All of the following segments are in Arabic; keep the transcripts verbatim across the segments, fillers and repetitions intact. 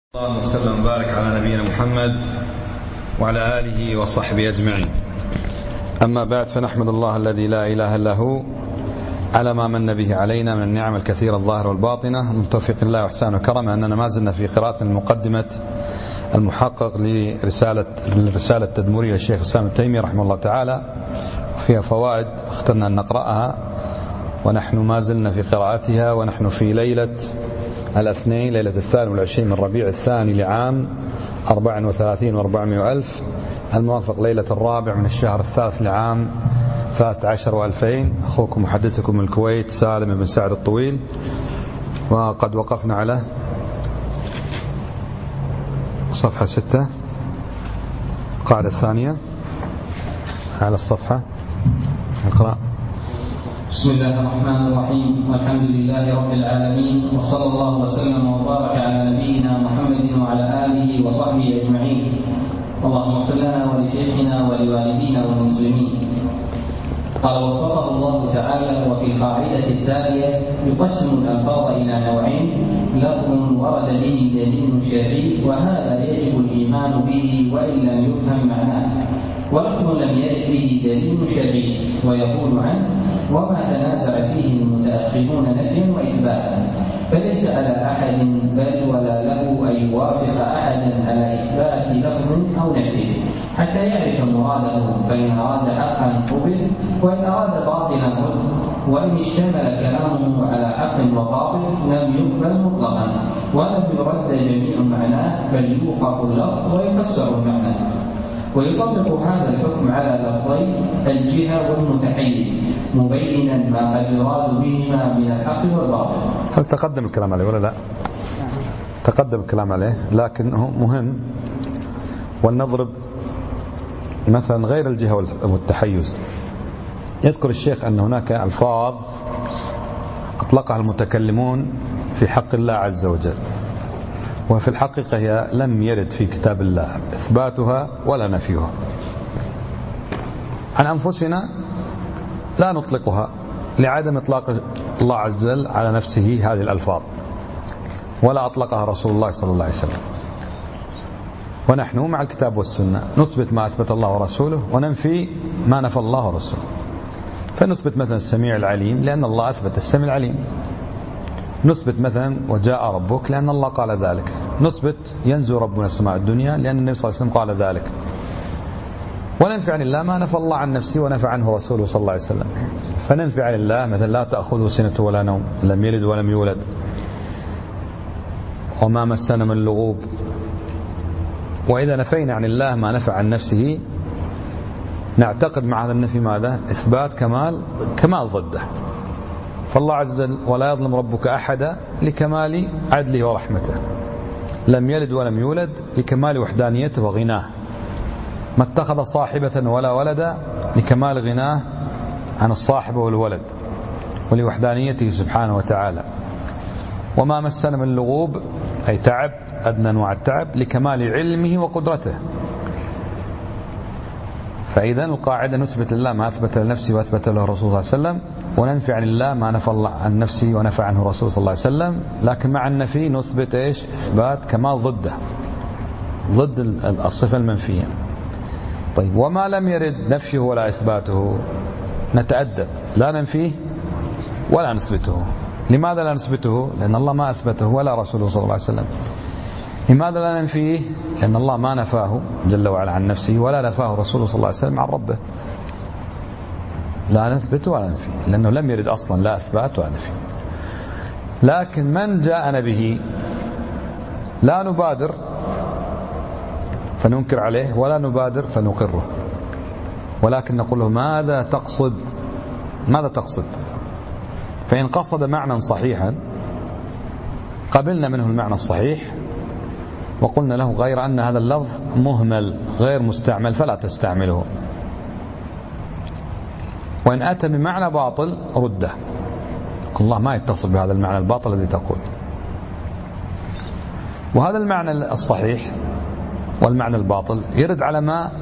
اللهم وسلم وبارك على نبينا محمد وعلى آله وصحبه أجمعين. أما بعد، فنحمد الله الذي لا إله إلا هو على ما من به علينا من النعم الكثيرة الظاهرة والباطنة، من توفيق الله وإحسانه وكرمه أننا ما زلنا في قراءة المقدمة المحقق لرسالة الرسالة التدمرية للشيخ الإسلام ابن تيمية رحمه الله تعالى، فيها فوائد اخترنا أن نقرأها، ونحن ما زلنا في قراءتها، ونحن في ليلة الاثنين، ليلة الثاني والعشرين من ربيع الثاني لعام أربع وثلاثين وأربعمائة ألف، الموافق ليلة الرابع من الشهر الثالث لعام ثلاثة عشر وألفين. أخوكم محدثكم من الكويت سالم بن سعد الطويل، وقد وقفنا على صفحة ستة، القاعدة الثانية على الصفحة. اقرأ. بسم الله الرحمن الرحيم، والحمد لله رب العالمين، وصلى الله وسلم وبارك على نبينا محمد وعلى آله وصحبه أجمعين. اللهم اغفر لنا ولشيخنا ولوالدينا والمسلمين. قال وفقه الله تعالى: وفي القاعدة التالية يقسم الألفاظ إلى نوعين: لفظ ورد به دليل شرعي وهذا يجب الإيمان به وإن لم يفهم معناه، ولفظ لم يرد به دليل شرعي ويقول عنه وما تنازع فيه المتأخرون نفيا وإثباتا، فليس على أحد بل ولا له أن يوافق أحدا على إثبات لفظ أو نفيه حتى يعرف مراده، فإن أراد حقا قبل وإن أراد باطلا رد، وإن اشتمل كلامه على حق وباطل لم يقبل مطلقا ولم يرد جميع معناه، بل يوقف اللفظ ويفسر المعنى. ويطبق هذا الحكم على لفظي الجهة والمتحيز، مبينا ما قد يراد بهما من الحق والباطل. هل تقدم الكلام عليه ولا لا؟ تقدم الكلام عليه، لكن هو مهم. ولنضرب مثلا غير الجهة والتحيز. يذكر الشيخ أن هناك ألفاظ أطلقها المتكلمون في حق الله عز وجل، وفي الحقيقة هي لم يرد في كتاب الله إثباتها ولا نفيها. عن أنفسنا لا نطلقها لعدم إطلاق الله عز وجل على نفسه هذه الألفاظ، ولا أطلقها رسول الله صلى الله عليه وسلم. ونحن مع الكتاب والسنة نثبت ما أثبت الله ورسوله وننفي ما نفى الله ورسوله. فنثبت مثلا السميع العليم لأن الله أثبت السميع العليم، نثبت مثلا وجاء ربك لأن الله قال ذلك، نثبت ينزل ربنا السماء الدنيا لأن النبي صلى الله عليه وسلم قال ذلك، وننفي عن الله ما نفى الله عن نفسه ونفى عنه رسوله صلى الله عليه وسلم. فننفي عن الله مثلا لا تأخذه سنة ولا نوم، لم يلد ولم يولد، وما مسنا من لغوب. وإذا نفينا عن الله ما نفى عن نفسه نعتقد مع هذا النفي ماذا؟ إثبات كمال كمال ضده. فالله عز وجل ولا يظلم ربك أحدا لكمال عدله ورحمته، لم يلد ولم يولد لكمال وحدانيته وغناه، ما اتخذ صاحبة ولا ولدا لكمال غناه عن الصاحب والولد ولوحدانيته سبحانه وتعالى، وما مسنا من لغوب أي تعب أدنى أنواع التعب لكمال علمه وقدرته. فإذا القاعدة نثبت لله ما أثبت لنفسه وأثبت له الرسول صلى الله عليه وسلم، وننفي عن الله ما نفى الله عن نفسه ونفى عنه الرسول صلى الله عليه وسلم. لكن مع النفي نثبت إيش؟ إثبات كمال ضده، ضد الصفة المنفية. طيب، وما لم يرد نفيه ولا إثباته نتأدب، لا ننفيه ولا نثبته. لماذا لا نثبته؟ لأن الله ما أثبته ولا رسوله صلى الله عليه وسلم. لماذا لا ننفيه؟ لأن الله ما نفاه جل وعلا عن نفسه ولا نفاه رسوله صلى الله عليه وسلم عن ربه. لا نثبت ولا ننفي لأنه لم يرد أصلا لا إثبات ولا نفي. لكن من جاءنا به لا نبادر فننكر عليه ولا نبادر فنقره، ولكن نقول له ماذا تقصد؟ ماذا تقصد؟ فإن قصد معنى صحيحا قبلنا منه المعنى الصحيح وقلنا له غير أن هذا اللفظ مهمل غير مستعمل فلا تستعمله. وإن أتى بمعنى باطل رده، الله ما يتصل بهذا المعنى الباطل الذي تقول. وهذا المعنى الصحيح والمعنى الباطل يرد على ما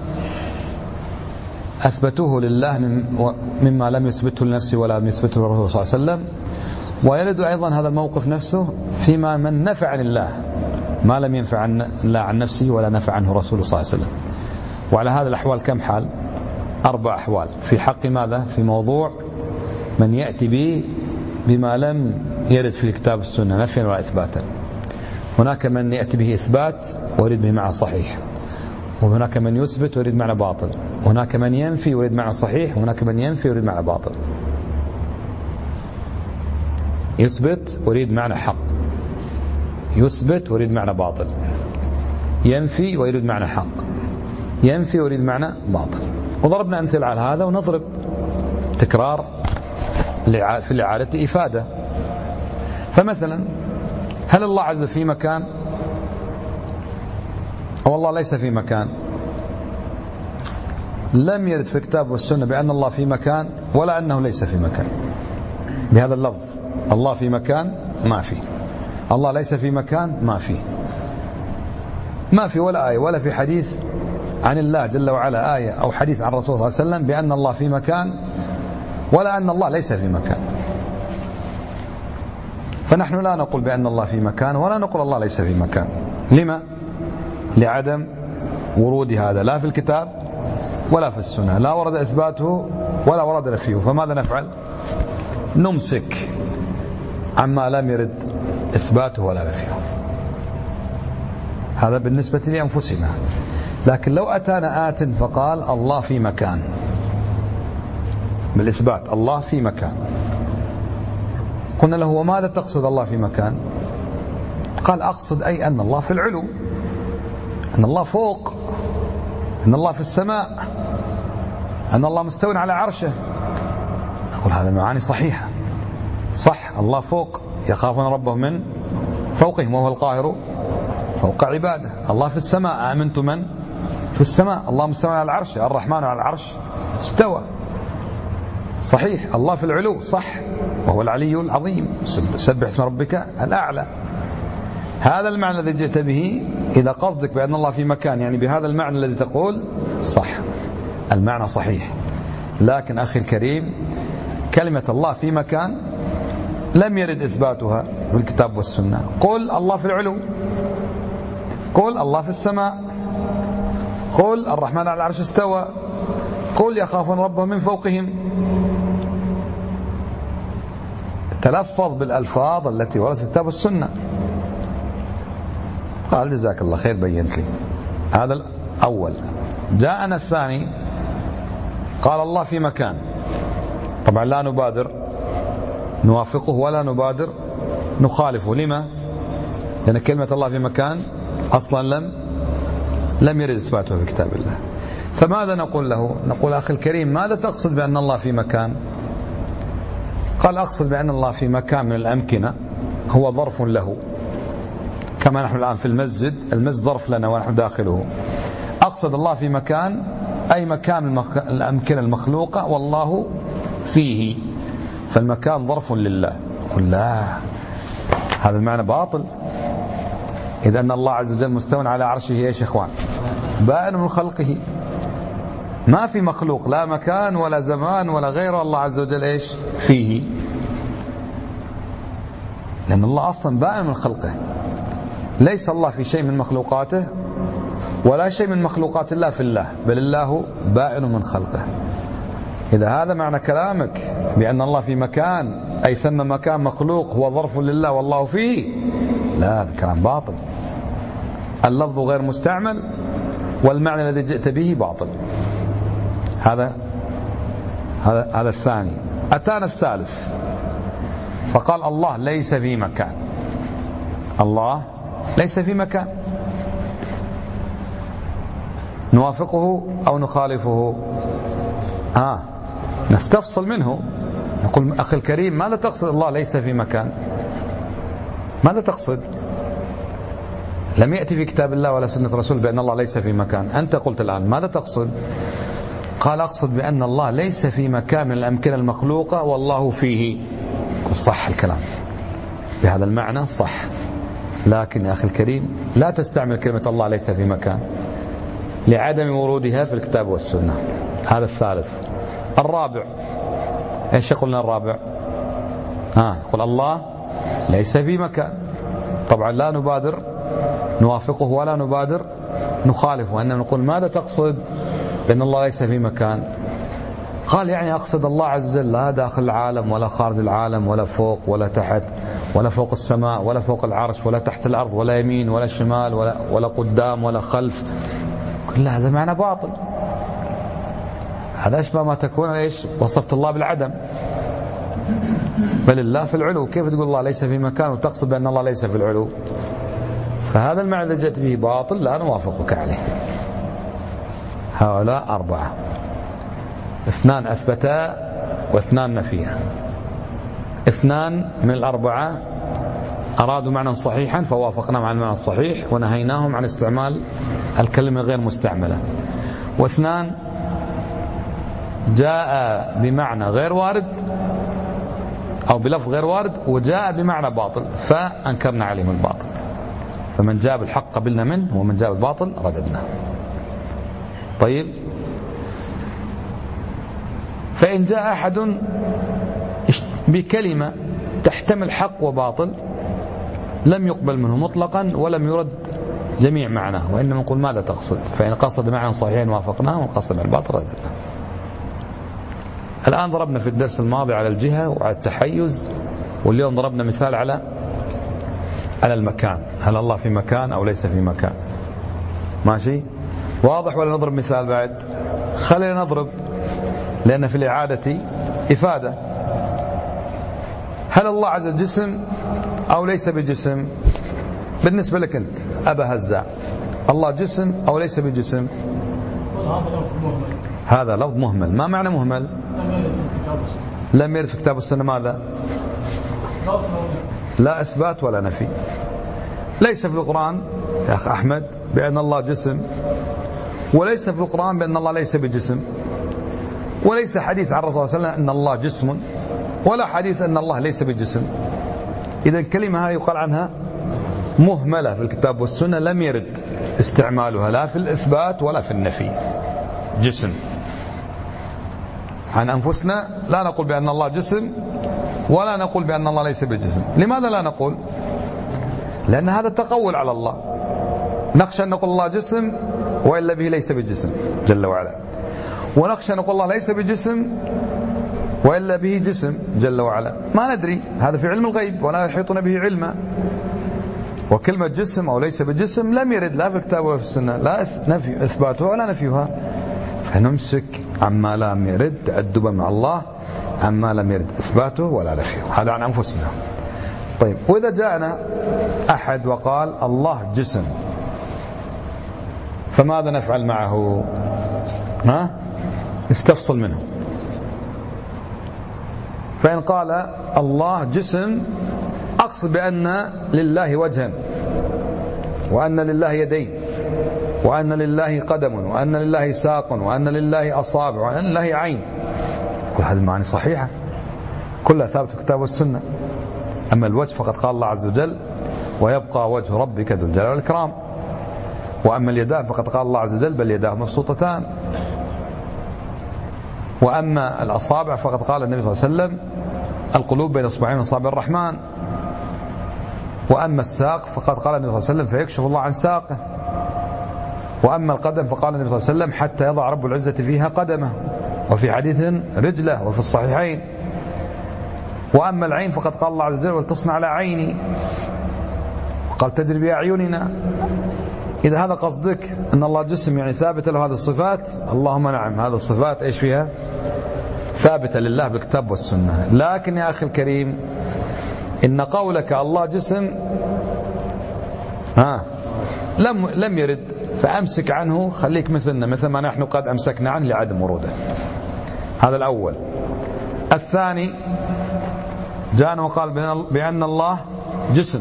أثبتوه لله مما لم يثبته لنفسه ولا يثبته للرسول صلى الله عليه وسلم، ويرد أيضا هذا الموقف نفسه فيما من نفع عن الله ما لم ينفع عن لا عن نفسه ولا نفع عنه رسوله صلى الله عليه وسلم. وعلى هذا الأحوال كم حال؟ أربع أحوال في حق ماذا؟ في موضوع من يأتي به بما لم يرد في الكتاب والسنة نفيا ولا إثباتا. هناك من يأتي به إثبات ويريد به معنى صحيح، وهناك من يثبت ويريد معنى باطل، وهناك من ينفي ويريد معنى صحيح، وهناك من ينفي ويريد معنى باطل. يثبت ويريد معنى حق، يثبت ويريد معنى باطل، ينفي ويريد معنى حق، ينفي ويريد معنى باطل. وضربنا أمثلة على هذا، ونضرب تكرار في الإعادة إفادة. فمثلا هل الله عز وجل في مكان؟ أو الله ليس في مكان؟ لم يرد في الكتاب والسنة بأن الله في مكان ولا أنه ليس في مكان بهذا اللفظ. الله في مكان ما في، الله ليس في مكان ما في، ما في ولا آية ولا في حديث عن الله جل وعلا آية أو حديث عن الرسول صلى الله عليه وسلم بأن الله في مكان ولا أن الله ليس في مكان. فنحن لا نقول بأن الله في مكان ولا نقول الله ليس في مكان. لما؟ لعدم ورود هذا لا في الكتاب ولا في السنة، لا ورد إثباته ولا ورد نفيه. فماذا نفعل؟ نمسك عما لم يرد إثباته ولا نفيه. هذا بالنسبة لأنفسنا. لكن لو أتانا آت فقال الله في مكان بالإثبات، الله في مكان، قلنا له وماذا تقصد الله في مكان؟ قال أقصد أي أن الله في العلو، أن الله فوق، أن الله في السماء، أن الله مستوٍ على عرشه. نقول هذا المعاني صحيحة، صح، الله فوق، يخافون ربهم من فوقهم وهو القاهر فوق عباده. الله في السماء، آمنت من في السماء. الله مستوى على العرش، الرحمن على العرش استوى، صحيح. الله في العلو، صح، وهو العلي العظيم، سبح اسم ربك الأعلى. هذا المعنى الذي جئت به، إذا قصدك بأن الله في مكان يعني بهذا المعنى الذي تقول، صح، المعنى صحيح. لكن أخي الكريم، كلمة الله في مكان لم يرد إثباتها بالكتاب والسنة. قل الله في العلو، قل الله في السماء، قل الرحمن على العرش استوى، قل يخافون ربهم من فوقهم. تلفظ بالألفاظ التي وردت في الكتاب والسنة. قال جزاك الله خير، بينت لي. هذا الأول. جاءنا الثاني، قال الله في مكان. طبعا لا نبادر نوافقه ولا نبادر نخالفه. لما؟ لأن كلمة الله في مكان أصلا لم لم يرد إثباته في كتاب الله. فماذا نقول له؟ نقول أخي الكريم، ماذا تقصد بأن الله في مكان؟ قال أقصد بأن الله في مكان من الأمكنة هو ظرف له، كما نحن الآن في المسجد، المسجد ظرف لنا ونحن داخله. أقصد الله في مكان أي مكان المخ... الأمكنة المخلوقة والله فيه، فالمكان ظرف لله. قل لا، هذا المعنى باطل. إذا أن الله عز وجل مستوى على عرشه إيش يا إخوان؟ بائن من خلقه، ما في مخلوق لا مكان ولا زمان ولا غيره، الله عز وجل إيش فيه، لأن الله أصلا بائن من خلقه. ليس الله في شيء من مخلوقاته ولا شيء من مخلوقات الله في الله، بل الله بائن من خلقه. إذا هذا معنى كلامك بأن الله في مكان أي ثم مكان مخلوق هو ظرف لله والله فيه، لا، هذا كلام باطل. اللفظ غير مستعمل والمعنى الذي جئت به باطل. هذا هذا هذا الثاني. أتانا الثالث فقال الله ليس في مكان. الله ليس في مكان، نوافقه أو نخالفه؟ آه نستفصل منه. نقول أخي الكريم، ماذا تقصد الله ليس في مكان؟ ماذا تقصد؟ لم يأتي في كتاب الله ولا سنة رسول بأن الله ليس في مكان. أنت قلت الآن، ماذا تقصد؟ قال أقصد بأن الله ليس في مكان من الأمكنة المخلوقة والله فيه. صح الكلام بهذا المعنى، صح. لكن يا أخي الكريم، لا تستعمل كلمة الله ليس في مكان لعدم ورودها في الكتاب والسنة. هذا الثالث. الرابع، ايش قلنا الرابع؟ ها، يقول الله ليس في مكان. طبعا لا نبادر نوافقه ولا نبادر نخالفه، وإنما نقول ماذا تقصد بأن الله ليس في مكان؟ قال يعني أقصد الله عز وجل لا داخل العالم ولا خارج العالم ولا فوق ولا تحت ولا فوق السماء ولا فوق العرش ولا تحت الأرض ولا يمين ولا شمال ولا, ولا قدام ولا خلف. كل هذا معنى باطل. هذا أشبه ما تكون إيش؟ وصفت الله بالعدم، بل الله في العلو. كيف تقول الله ليس في مكان وتقصد بأن الله ليس في العلو؟ فهذا المعنى الذي جئت به باطل لا نوافقك عليه. هؤلاء أربعة، اثنان أثبتا واثنان نفيا. اثنان من الأربعة أرادوا معنى صحيحا فوافقنا مع المعنى الصحيح ونهيناهم عن استعمال الكلمة غير مستعملة، واثنان جاء بمعنى غير وارد أو بلفظ غير وارد وجاء بمعنى باطل فأنكرنا عليهم الباطل. فمن جاء بالحق قبلنا منه ومن جاء بالباطل رددناه. طيب، فإن جاء أحد بكلمة تحتمل حق وباطل لم يقبل منه مطلقا ولم يرد جميع معناه، وإنما نقول ماذا تقصد؟ فإن قصد معنى صحيح وافقناه، وإن قصد معنى باطل رددناه. الآن ضربنا في الدرس الماضي على الجهة وعلى التحيز، واليوم ضربنا مثال على على المكان. هل الله في مكان أو ليس في مكان؟ ماشي؟ واضح ولا نضرب مثال بعد؟ خلينا نضرب، لأن في الإعادة إفادة. هل الله عز وجل جسم أو ليس بجسم؟ بالنسبة لك أنت أبا هزاع، الله جسم أو ليس بجسم؟ هذا لفظ مهمل. ما معنى مهمل؟ لم يرد في كتاب السنة. ماذا؟ لا إثبات ولا نفي. ليس في القرآن يا أخ أحمد بأن الله جسم، وليس في القرآن بأن الله ليس بجسم، وليس حديث عن الرسول صلى الله عليه وسلم أن الله جسم، ولا حديث أن الله ليس بجسم. إذا الكلمة هذه يقال عنها مهملة في الكتاب والسنة، لم يرد استعمالها لا في الإثبات ولا في النفي. جسم عن أنفسنا لا نقول بأن الله جسم ولا نقول بأن الله ليس بجسم. لماذا لا نقول؟ لأن هذا تقول على الله. نخشى أن نقول الله جسم وإلا به ليس بجسم جل وعلا، ونخشى أن نقول الله ليس بجسم وإلا به جسم جل وعلا. ما ندري، هذا في علم الغيب ولا يحيطون به علما. وكلمة جسم أو ليس بجسم لم يرد لا في الكتاب ولا في السنة، لا نفي إثباتها ولا نفيها. فنمسك عما لم يرد تأدبا مع الله، عما لم يرد إثباته ولا نفيه. هذا عن أنفسنا. طيب، وإذا جاءنا أحد وقال الله جسم، فماذا نفعل معه؟ ها؟ استفصل منه. فإن قال الله جسم أقصد بأن لله وجها، وأن لله يدين، وأن لله قدم، وأن لله ساق، وأن لله أصابع، وأن لله عين. كل هذه المعاني صحيحة كلها ثابتة في الكتاب والسنة. أما الوجه فقد قال الله عز وجل ويبقى وجه ربك ذو الجلال والإكرام. وأما اليدان فقد قال الله عز وجل بل يداه مبسوطتان. وأما الأصابع فقد قال النبي صلى الله عليه وسلم القلوب بين إصبعين من أصابع الرحمن. وأما الساق فقد قال النبي صلى الله عليه وسلم فيكشف الله عن ساقه. وأما القدم فقال النبي صلى الله عليه وسلم حتى يضع رب العزة فيها قدمه، وفي حديث رجله، وفي الصحيحين. وأما العين فقد قال الله عز وجل ولتصنع على عيني، وقال تجري بأعيننا. إذا هذا قصدك أن الله جسم يعني ثابت له هذه الصفات، اللهم نعم، هذه الصفات إيش فيها؟ ثابتة لله بالكتاب والسنة. لكن يا أخي الكريم، إن قولك الله جسم ها لم لم يرد، فأمسك عنه، خليك مثلنا مثل ما نحن قد أمسكنا عنه لعدم وروده. هذا الأول. الثاني جاءنا وقال بأن الله جسم،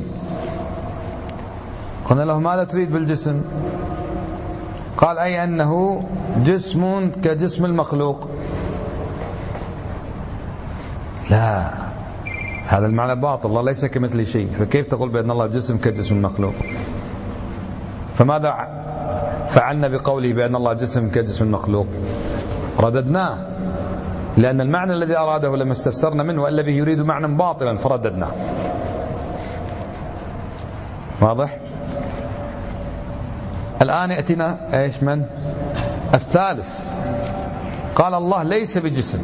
قلنا له ماذا تريد بالجسم؟ قال أي أنه جسم كجسم المخلوق. لا، هذا المعنى باطل، الله ليس كمثل شيء، فكيف تقول بأن الله جسم كجسم المخلوق؟ فماذا فعلنا بقوله بأن الله جسم كجسم المخلوق؟ رددناه، لأن المعنى الذي أراده لما استفسرنا منه وإلا به يريد معنى باطلا فرددناه. واضح؟ الآن يأتينا إيش من الثالث. قال الله ليس بجسم،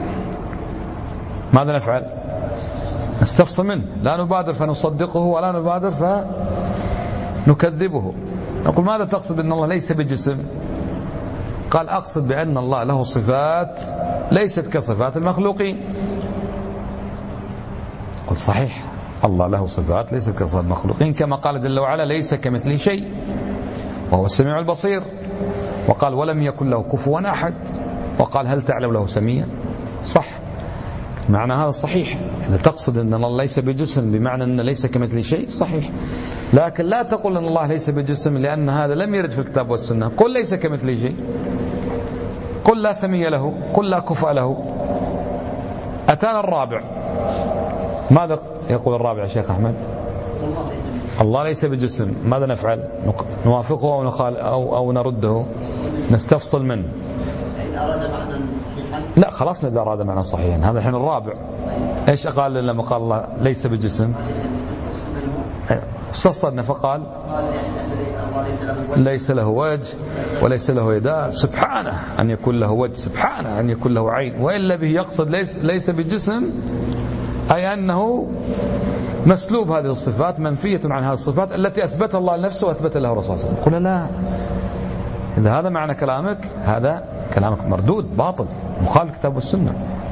ماذا نفعل؟ نستفصل منه، لا نبادر فنصدقه ولا نبادر فنكذبه. نقول ماذا تقصد بأن الله ليس بجسم؟ قال أقصد بأن الله له صفات ليست كصفات المخلوقين. قل صحيح، الله له صفات ليست كصفات المخلوقين، كما قال جل وعلا ليس كمثله شيء وهو السميع البصير، وقال ولم يكن له كفوا أحد، وقال هل تعلم له سميا. صح، معنى هذا صحيح. إذا تقصد أن الله ليس بجسم بمعنى أن ليس كمثله شيء صحيح، لكن لا تقول أن الله ليس بجسم لأن هذا لم يرد في الكتاب والسنة. قل ليس كمثله شيء، قل لا سمي له، قل لا كفء له. أتانا الرابع، ماذا يقول الرابع يا شيخ أحمد؟ الله ليس بجسم، ماذا نفعل؟ نوافقه أو, نخال أو, أو نرده؟ نستفصل منه. لا خلاص، إذا أراد معنى صحيحا. هذا الحين الرابع. إيش قال لما قال الله ليس بجسم؟ استصدنا فقال ليس له وجه وليس له يدان، سبحانه أن يكون له وجه، سبحانه أن يكون له عين، وإلا به يقصد ليس, ليس بجسم أي أنه مسلوب هذه الصفات، منفية عن هذه الصفات التي أثبتها الله لنفسه وأثبت له الرسول صلى الله عليه وسلم. قل لا، إذا هذا معنى كلامك هذا كلامك مردود باطل مخالف الكتاب والسنة.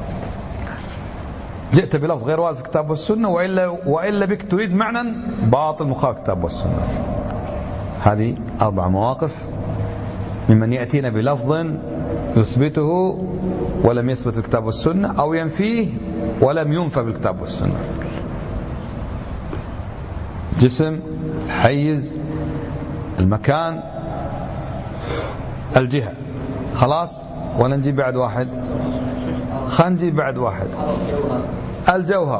جئت بلفظ غير وارد في الكتاب والسنة، وإلا, وإلا بك تريد معنى باطل مخالف الكتاب والسنة. هذه أربع مواقف ممن يأتينا بلفظ يثبته ولم يثبت الكتاب والسنة، أو ينفيه ولم ينفى بالكتاب والسنة. جسم، حيز، المكان، الجهة. خلاص، ولا نجيب بعد واحد؟ خلينا نجيب بعد واحد، الجوهر.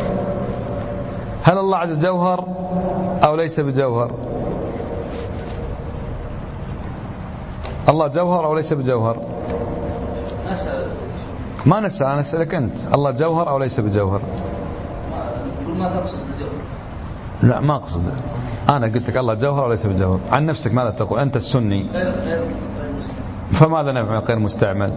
هل الله عز جوهر أو ليس بجوهر؟ الله جوهر أو ليس بجوهر؟ ما نسأل، أنا أسألك أنت، الله جوهر أو ليس بجوهر؟ ما تقصد بالجوهر؟ لا ما أقصد، أنا قلت لك الله جوهر أو ليس بجوهر. عن نفسك ماذا تقول؟ أنت السني، فماذا نفعل غير مستعمل؟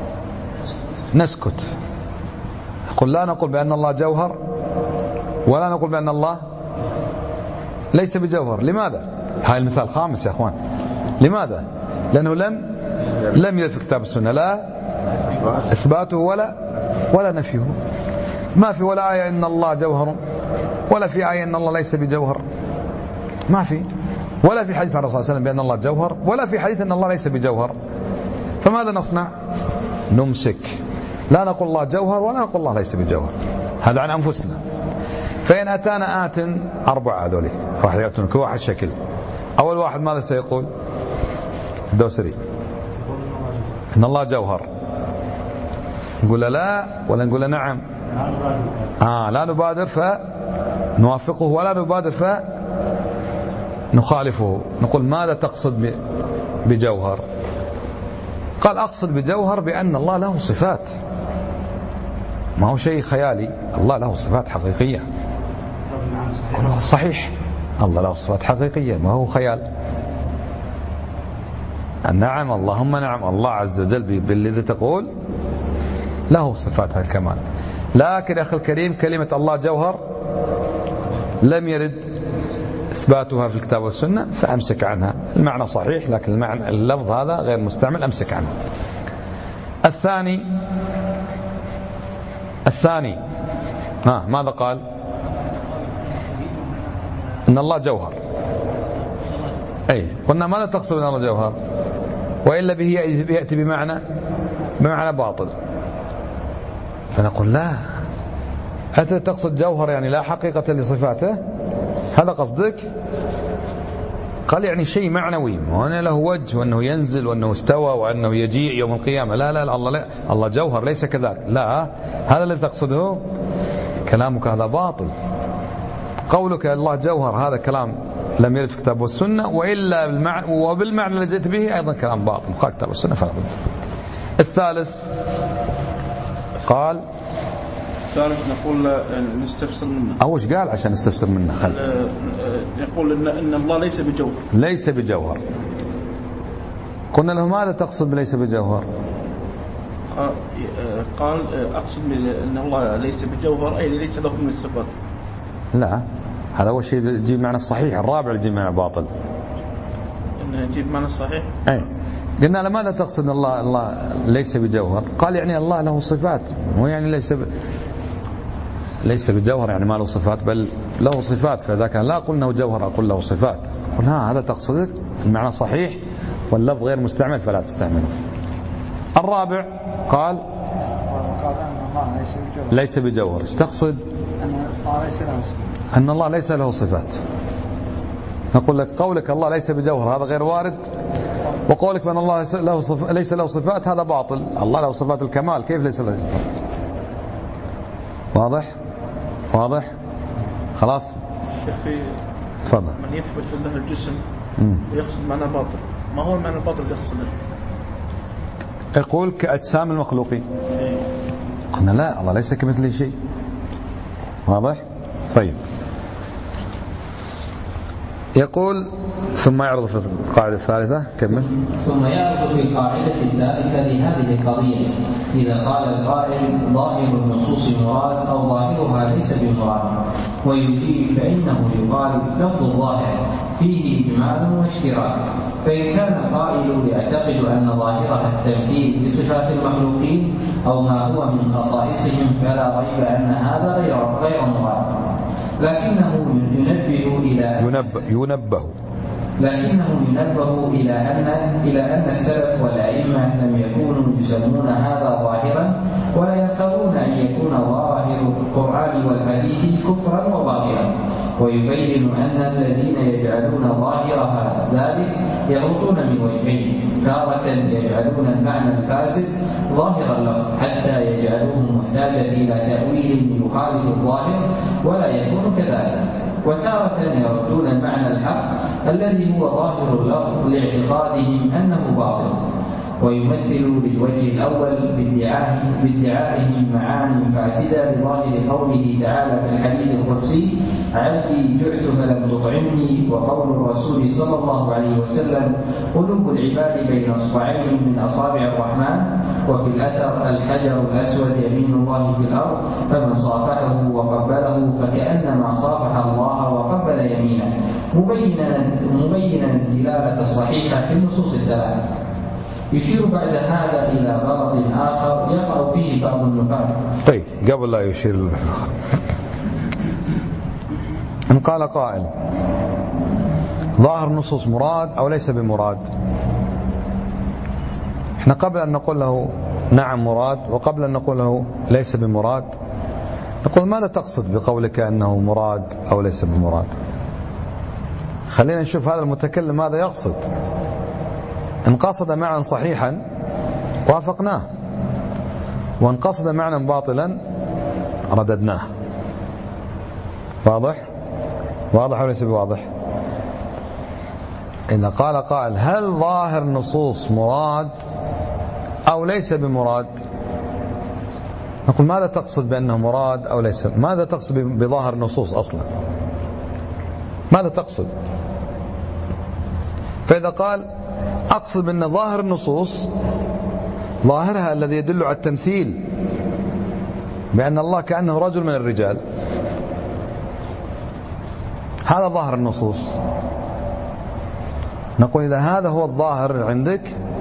نسكت. قل لا نقول بأن الله جوهر ولا نقول بأن الله ليس بجوهر. لماذا؟ هاي المثال الخامس يا أخوان. لماذا؟ لأنه لم لم يرد في كتاب السنة لا إثباته ولا ولا نفيه. ما في ولا آية إن الله جوهر، ولا في آية إن الله ليس بجوهر، ما في. ولا في حديث عن الرسول صلى الله عليه وسلم بأن الله جوهر، ولا في حديث أن الله ليس بجوهر. فماذا نصنع؟ نمسك، لا نقول الله جوهر ولا نقول الله ليس بجوهر. هذا عن أنفسنا. فإن أتانا آت أربعة هذولي راح يأتون كل واحد شكل. أول واحد ماذا سيقول؟ الدوسري إن الله جوهر، نقول لا ولا نقول نعم؟ آه لا نبادر فنوافقه ولا نبادر فنخالفه. نقول ماذا تقصد بجوهر؟ قال أقصد بجوهر بأن الله له صفات، ما هو شيء خيالي، الله له صفات حقيقية. قل صحيح، الله له صفات حقيقية ما هو خيال. نعم اللهم نعم، الله عز وجل بالذي تقول له صفات الكمال. لكن أخي الكريم كلمة الله جوهر لم يرد إثباتها في الكتاب والسنة، فأمسك عنها. المعنى صحيح لكن المعنى اللفظ هذا غير مستعمل، أمسك عنه. الثاني الثاني ها ماذا قال؟ إن الله جوهر. أي قلنا ماذا تقصد أن الله جوهر؟ وإلا به يأتي بمعنى بمعنى باطل. فنقول لا، أنت تقصد جوهر يعني لا حقيقة لصفاته، هذا قصدك؟ قال يعني شيء معنوي، وأنه له وجه وأنه ينزل وأنه استوى وأنه يجيء يوم القيامة. لا لا, لا الله لا، الله جوهر ليس كذلك. لا، هذا الذي تقصده. كلامك هذا باطل. قولك الله جوهر هذا كلام لم يرد في الكتاب والسنة، وإلا بالمعنى وبالمعنى الذي جئت به أيضا كلام باطل قال الكتاب والسنة فلا بد. الثالث قال الثالث نقول نستفسر منه. أوش قال عشان نستفسر منه؟ خل يقول إن إن الله ليس بجوهر. ليس بجوهر. قلنا له ماذا تقصد ليس بجوهر؟ قال أقصد أن الله ليس بجوهر أي ليس له من الصفات. لا، هذا أول شيء يجيب معنى الصحيح. الرابع يجيب معنى باطل. إنه يجيب معنى الصحيح. أي قلنا له ماذا تقصد أن الله الله ليس بجوهر؟ قال يعني الله له صفات، مو يعني ليس ب... ليس بجوهر يعني ما له صفات، بل له صفات. فإذا كان لا أقول أنه جوهر أقول له صفات. قلنا هذا تقصدك المعنى صحيح واللفظ غير مستعمل فلا تستعمله. الرابع قال ليس بجوهر. ايش تقصد؟ أن الله ليس له صفات. نقول لك قولك الله ليس بجوهر هذا غير وارد، وقولك بأن الله له صف... ليس له صفات هذا باطل. الله له صفات الكمال، كيف ليس له صفات؟ واضح؟ واضح؟ خلاص؟ في تفضل. من يثبت له الجسم ويقصد معنى باطل، ما هو المعنى الباطل يقصده؟ يقول كأجسام المخلوقين. قلنا لا، الله ليس كمثله شيء. واضح؟ طيب. يقول ثم يعرض في القاعدة الثالثة. كمل. ثم يعرض في القاعدة الثالثة لهذه القضية إذا قال القائل ظاهر النصوص مراد أو ظاهرها ليس بمراد، ويجيب فإنه يقال لفظ الظاهر فيه إجمال واشتراك. فإن كان القائل يعتقد أن ظاهرها التمثيل بصفات المخلوقين أو ما هو من خصائصهم فلا ريب أن هذا غير غير مراد، لكنه ينبه إلى ينبه, ينبه لكنه ينبه إلى أن إلى أن السلف والأئمة لم يكونوا يسمون هذا ظاهرا، ولا يرتضون أن يكون ظاهر القرآن والحديث كفرا وباطلا. ويبين أن الذين يجعلون ظاهرها ذلك يغلطون من وجهين: تارة يجعلون المعنى الفاسد ظاهرا له حتى يجعلوه محتاجا إلى تأويل يخالف الظاهر ولا يكون كذلك، وتارة يردون المعنى الحق الذي هو ظاهر اللفظ لاعتقادهم أنه باطل. ويمثل للوجه الأول بادعائهم معاني فاسدة لظاهر قوله تعالى في الحديث القدسي: عبدي جعت فلم تطعمني، وقول الرسول صلى الله عليه وسلم: قلوب العباد بين اصبعين من أصابع الرحمن. وفي الأثر: الحجر الأسود يمين الله في الأرض، فمن صافحه وقبله فكأنما صافح الله وقبل يمينه، مبينا مبينا الدلالة الصحيحة في النصوص الثلاث. يشير بعد هذا إلى غلط آخر يقع فيه بعض النفاة. طيب، قبل لا يشير الآخر، إن قال قائل ظاهر نصوص مراد أو ليس بمراد، احنا قبل أن نقول له نعم مراد وقبل أن نقول له ليس بمراد نقول ماذا تقصد بقولك أنه مراد أو ليس بمراد؟ خلينا نشوف هذا المتكلم ماذا يقصد. إن قصد معنى صحيحا وافقناه، وإن قصد معنى باطلا رددناه. واضح؟ واضح وليس بواضح؟ إذا قال قائل هل ظاهر النصوص مراد أو ليس بمراد، نقول ماذا تقصد بأنه مراد أو ليس؟ ماذا تقصد بظاهر النصوص أصلا؟ ماذا تقصد؟ فإذا قال أقصد بأن ظاهر النصوص ظاهرها الذي يدل على التمثيل بأن الله كأنه رجل من الرجال، هذا ظاهر النصوص. نقول إذا هذا هو الظاهر عندك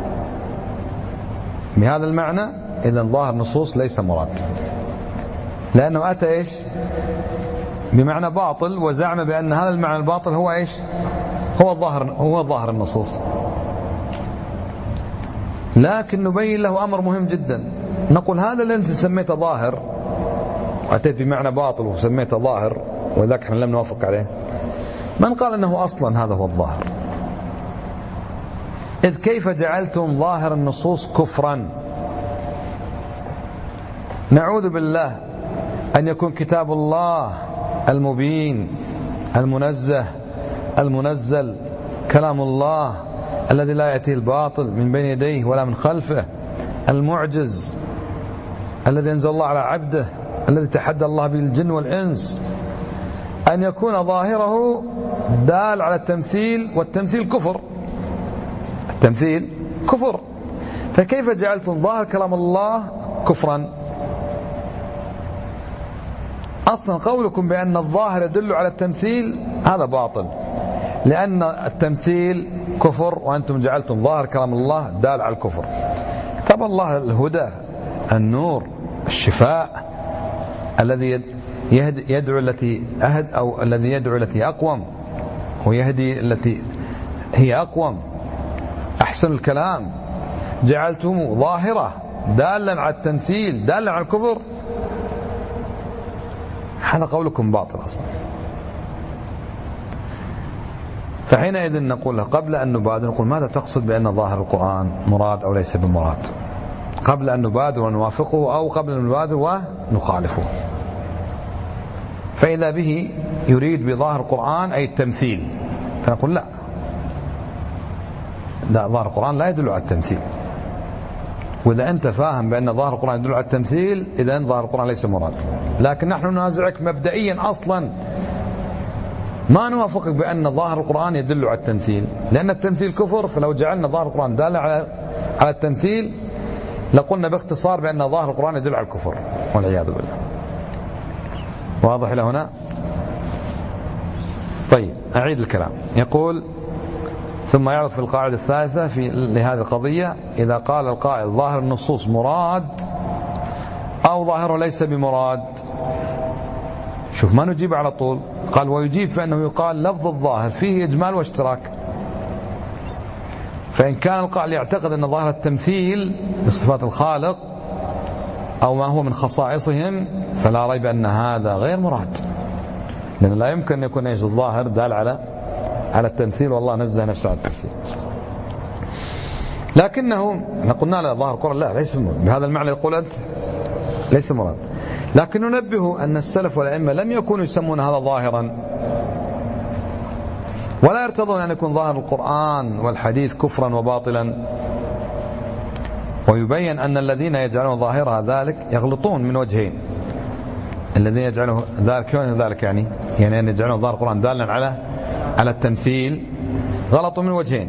بهذا المعنى إذا ظاهر النصوص ليس مراد، لأنه أتى إيش بمعنى باطل وزعم بأن هذا المعنى الباطل هو إيش هو الظاهر هو ظاهر النصوص. لكن نبين له أمر مهم جدا، نقول هذا اللي أنت سميته ظاهر وأتيت بمعنى باطل وسميته ظاهر وذاك احنا لم نوافق عليه، من قال أنه أصلا هذا هو الظاهر؟ إذ كيف جعلتم ظاهر النصوص كفرا؟ نعوذ بالله أن يكون كتاب الله المبين المنزه المنزل كلام الله الذي لا يأتيه الباطل من بين يديه ولا من خلفه، المعجز الذي أنزل الله على عبده الذي تحدى الله به الجن والإنس، أن يكون ظاهره دال على التمثيل، والتمثيل كفر. التمثيل كفر. فكيف جعلتم ظاهر كلام الله كفرا؟ أصلا قولكم بأن الظاهر يدل على التمثيل هذا باطل، لأن التمثيل كفر، وأنتم جعلتم ظاهر كلام الله دال على الكفر. كتاب الله الهدى، النور، الشفاء، الذي يدعو التي أهد أو الذي يدعو التي أقوم ويهدي التي هي أقوم، أحسن الكلام، جعلتم ظاهرة دالا على التمثيل دالا على الكفر. هذا قولكم باطل أصلا. فحينئذ نقول له قبل أن نبادر نقول ماذا تقصد بأن ظاهر القرآن مراد أو ليس بمراد، قبل أن نبادر ونوافقه أو قبل أن نبادر ونخالفه. فإذا به يريد بظاهر القرآن أي التمثيل، فنقول لا، لا، ظاهر القرآن لا يدل على التمثيل. وإذا أنت فاهم بأن ظاهر القرآن يدل على التمثيل إذا ظاهر القرآن ليس مراد. لكن نحن ننازعك مبدئيا أصلا، ما نوافقك بأن ظاهر القرآن يدل على التمثيل، لأن التمثيل كفر. فلو جعلنا ظاهر القرآن دال على على التمثيل لقلنا باختصار بأن ظاهر القرآن يدل على الكفر والعياذ بالله. واضح إلى هنا؟ طيب أعيد الكلام. يقول ثم يعرض في القاعدة الثالثة في لهذه القضية: إذا قال القائل ظاهر النصوص مراد أو ظاهره ليس بمراد. شوف ما نجيب على طول، قال ويجيب فإنه يقال لفظ الظاهر فيه إجمال واشتراك. فإن كان القائل يعتقد أن ظاهر التمثيل بصفات الخالق أو ما هو من خصائصهم فلا ريب أن هذا غير مراد، لأن لا يمكن أن يكون ايش الظاهر دال على على التمثيل، والله نزه نفسه عن التمثيل. لكنه قلنا له ظاهر القرآن لا ليس مراد بهذا المعنى يقول أنت ليس مراد. لكن ننبه أن السلف والأئمة لم يكونوا يسمون هذا ظاهرا، ولا يرتضون أن يكون ظاهر القرآن والحديث كفرا وباطلا. ويبين أن الذين يجعلون ظاهرها ذلك يغلطون من وجهين. الذين يجعلون ذلك ذلك يعني يعني أن يجعلون ظاهر القرآن دالا على على التمثيل غلطوا من وجهين.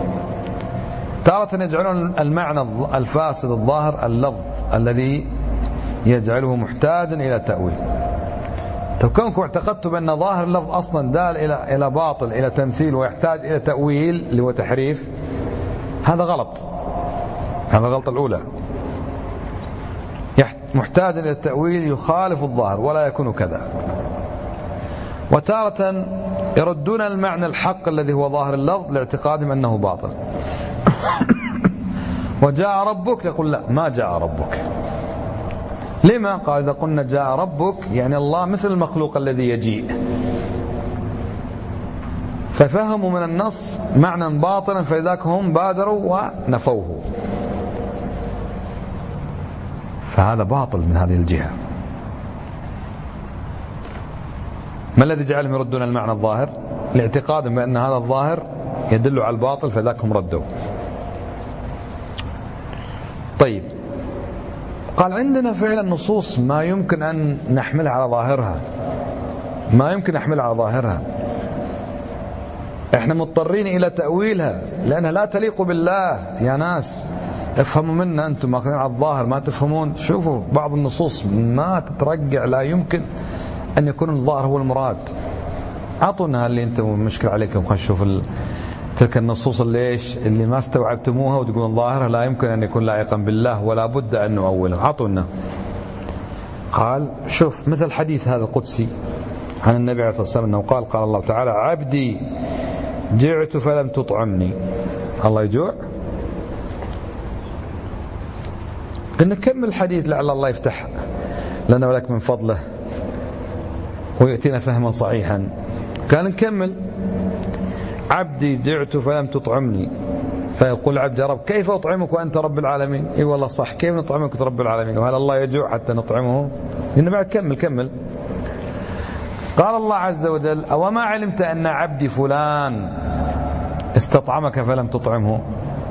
تارة يجعلون المعنى الفاسد الظاهر اللفظ الذي يجعله محتاجا إلى تأويل. كونكم اعتقدتم بأن ظاهر اللفظ أصلا دال إلى إلى باطل إلى تمثيل ويحتاج إلى تأويل اللي هو تحريف، هذا غلط. هذا الغلطة الأولى، محتاج إلى التأويل يخالف الظاهر ولا يكون كذا. وتارة يردون المعنى الحق الذي هو ظاهر اللفظ لاعتقادهم أنه باطل. وجاء ربك يقول لا، ما جاء ربك. لما؟ قال إذا قلنا جاء ربك يعني الله مثل المخلوق الذي يجيء، ففهموا من النص معنى باطلا فلذلك هم بادروا ونفوه. فهذا باطل من هذه الجهة. ما الذي جعلهم يردون المعنى الظاهر؟ لاعتقادهم بأن هذا الظاهر يدل على الباطل فذاك هم ردوا. طيب قال عندنا فعلا نصوص ما يمكن أن نحملها على ظاهرها، ما يمكن نحملها على ظاهرها، احنا مضطرين إلى تأويلها لأنها لا تليق بالله. يا ناس افهموا منا، أنتم ماخذين على الظاهر ما تفهمون. شوفوا بعض النصوص ما تترجع، لا يمكن أن يكون الظاهر هو المراد. أعطونا اللي أنتم مشكلة عليكم، خلينا نشوف ال... تلك النصوص اللي إيش اللي ما استوعبتموها وتقولون ظاهرها لا يمكن أن يكون لائقا بالله ولا بد أن نؤوله. أعطونا. قال شوف مثل حديث هذا القدسي عن النبي عليه الصلاة والسلام أنه قال قال الله تعالى عبدي جعت فلم تطعمني. الله يجوع؟ قلنا كمل الحديث لعل الله يفتح لنا ولك من فضله ويأتينا فهما صحيحا. كان نكمل عبدي جعت فلم تطعمني، فيقول عبد يا رب كيف أطعمك وأنت رب العالمين؟ اي والله صح، كيف نطعمك وأنت رب العالمين؟ وهل الله يجوع حتى نطعمه؟ إنه بعد كمل كمل. قال الله عز وجل أوما علمت أن عبدي فلان استطعمك فلم تطعمه؟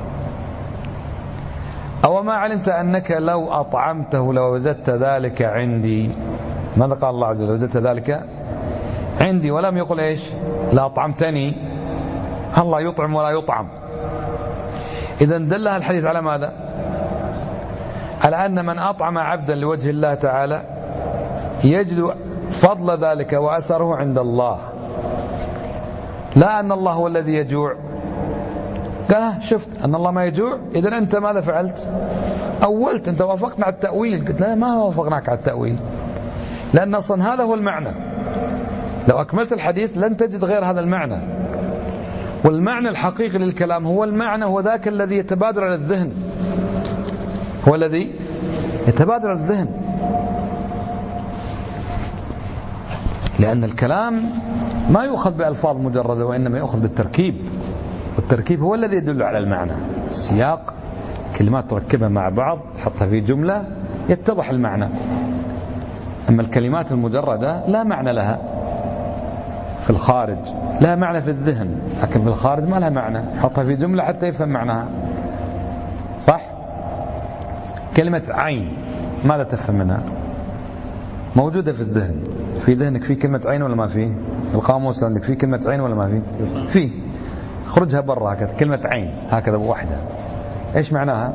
أوما علمت أنك لو أطعمته لو وجدت ذلك عندي؟ ماذا قال الله عز وجل؟ وجدت ذلك عندي، ولم يقل إيش لا أطعمتني. الله يطعم ولا يطعم. إذا دل الحديث على ماذا؟ على أن من أطعم عبدا لوجه الله تعالى يجد فضل ذلك وأثره عند الله، لا أن الله هو الذي يجوع. قال شفت أن الله ما يجوع، إذن أنت ماذا فعلت؟ أولت، أنت وافقنا على التأويل. قلت لا، ما وافقناك على التأويل، لأن أصلا هذا هو المعنى. لو أكملت الحديث لن تجد غير هذا المعنى، والمعنى الحقيقي للكلام هو المعنى، هو ذاك الذي يتبادر على الذهن، هو الذي يتبادر على الذهن. لأن الكلام ما يؤخذ بألفاظ مجردة، وإنما يؤخذ بالتركيب، والتركيب هو الذي يدل على المعنى. السياق، كلمات تركبها مع بعض تحطها في جملة يتضح المعنى. أما الكلمات المجردة لا معنى لها في الخارج، لها معنى في الذهن، لكن في الخارج ما لها معنى، حطها في جملة حتى يفهم معناها. صح؟ كلمة عين ماذا تفهم منها؟ موجودة في الذهن، في ذهنك في كلمة عين ولا ما فيه؟ القاموس عندك في كلمة عين ولا ما فيه؟ فيه. خرجها برا هكذا، كلمة عين هكذا بوحدة، ايش معناها؟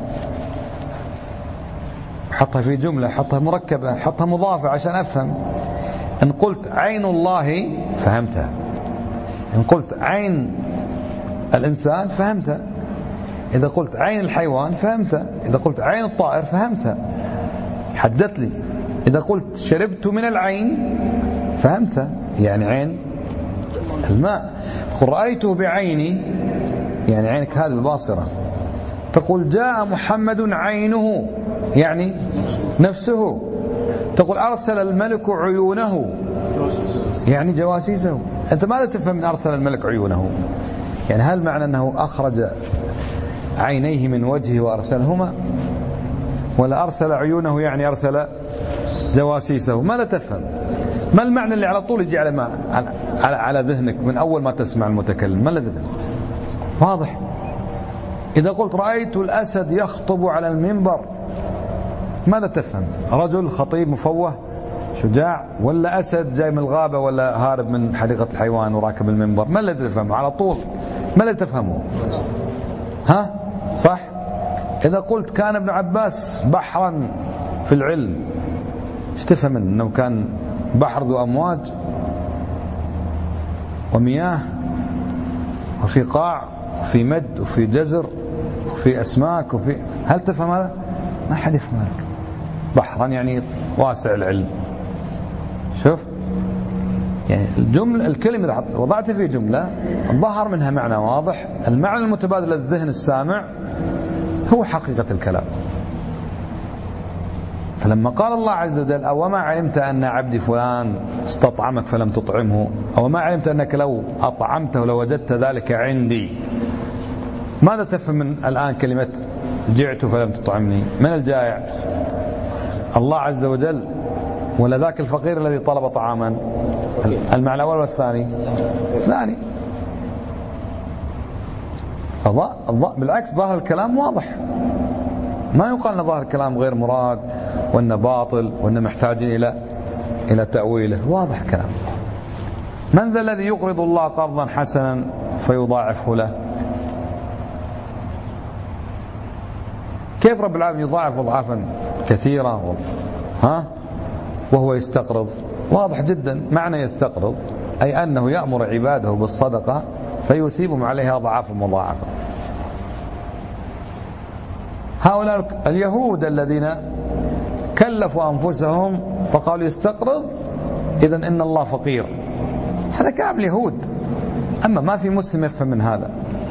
حطها في جملة، حطها مركبة، حطها مضافة عشان أفهم. إن قلت عين الله فهمتها، إن قلت عين الإنسان فهمتها، إذا قلت عين الحيوان فهمتها، إذا قلت عين الطائر فهمتها، حدث لي. إذا قلت شربت من العين فهمتها، يعني عين الماء. تقول رأيته بعيني، يعني عينك هذه الباصرة. تقول جاء محمد عينه، يعني نفسه. تقول أرسل الملك عيونه، يعني جواسيسه. أنت ماذا تفهم من أرسل الملك عيونه؟ يعني هل معنى أنه أخرج عينيه من وجهه وأرسلهما، ولا أرسل عيونه يعني أرسل جواسيسه؟ ماذا تفهم؟ ما المعنى اللي على طول يجي على, ما على, على ذهنك من أول ما تسمع المتكلم؟ ما الذي تفهم؟ واضح. إذا قلت رأيت الأسد يخطب على المنبر، ماذا تفهم؟ رجل خطيب مفوه شجاع، ولا أسد جاي من الغابة، ولا هارب من حديقة الحيوان وراكب المنبر؟ ما الذي تفهمه على طول؟ ما الذي تفهمه؟ ها؟ صح؟ إذا قلت كان ابن عباس بحرا في العلم، ايش تفهم؟ انه كان بحر ذو امواج ومياه وفي قاع وفي مد وفي جزر وفي اسماك وفي، هل تفهم هذا؟ ما حد يفهم هذا. بحرا يعني واسع العلم. شوف يعني الجمله، الكلمه اذا وضعتها في جمله ظهر منها معنى واضح، المعنى المتبادل للذهن السامع هو حقيقه الكلام. فلما قال الله عز وجل أو ما علمت أن عبدي فلان استطعمك فلم تطعمه، أو ما علمت أنك لو أطعمته لوجدت ذلك عندي، ماذا تفهم من الآن كلمة جعت فلم تطعمني؟ من الجائع؟ الله عز وجل ولا ذاك الفقير الذي طلب طعاما؟ المعنى الأول والثاني؟ الثاني. بالعكس ظاهر الكلام واضح، ما يقال أن ظاهر الكلام غير مراد وأنه باطل وأنه محتاجين إلى إلى تأويله. واضح كلام. من ذا الذي يقرض الله قرضا حسنا فيضاعفه له؟ كيف رب العالمين يضاعف أضعافا كثيرة ها وهو يستقرض؟ واضح جدا. معنى يستقرض أي أنه يأمر عباده بالصدقة فيثيبهم عليها أضعافا مضاعفة. هؤلاء اليهود الذين كلفوا أنفسهم فقالوا يستقرض، إذن إن الله فقير، هذا كلام اليهود. أما ما في مسلم يفهم من هذا،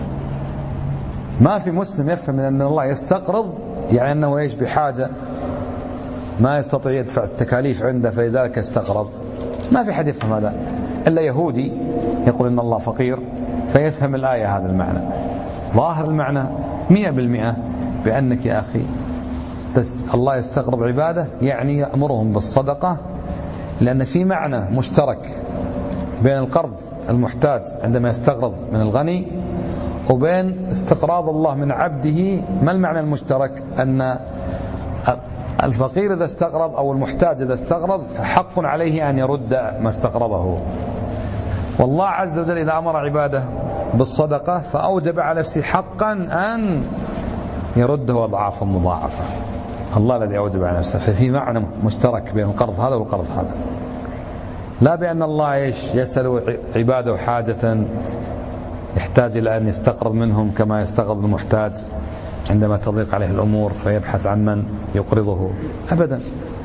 ما في مسلم يفهم من أن الله يستقرض يعني أنه إيش؟ بحاجة ما يستطيع يدفع التكاليف عنده فلذلك يستقرض. ما في حد يفهم هذا إلا يهودي يقول إن الله فقير فيفهم الآية هذا المعنى. ظاهر المعنى مئة بالمئة بأنك يا أخي الله يستقرض عباده يعني يأمرهم بالصدقة، لأن في معنى مشترك بين القرض المحتاج عندما يستقرض من الغني وبين استقراض الله من عبده. ما المعنى المشترك؟ أن الفقير إذا استقرض أو المحتاج إذا استقرض حق عليه أن يرد ما استقرضه، والله عز وجل إذا أمر عباده بالصدقة فأوجب على نفسه حقا أن يرده أضعافا مضاعفة. الله الذي أوجب على نفسه، ففي معنى مشترك بين القرض هذا والقرض هذا، لا بأن الله إيش يسأل عباده حاجة يحتاج إلى أن يستقرض منهم كما يستقرض المحتاج عندما تضيق عليه الأمور فيبحث عن من يقرضه، أبدا.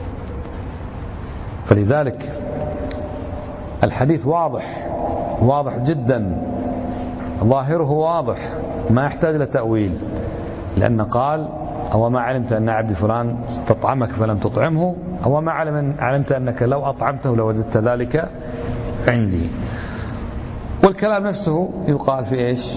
فلذلك الحديث واضح واضح جدا، ظاهره واضح ما يحتاج إلى تأويل، لأن قال: أو ما علمت أن عبد فلان استطعمك فلم تطعمه، أو ما علمت أنك لو أطعمته لوجدت ذلك عندي. والكلام نفسه يقال في إيش؟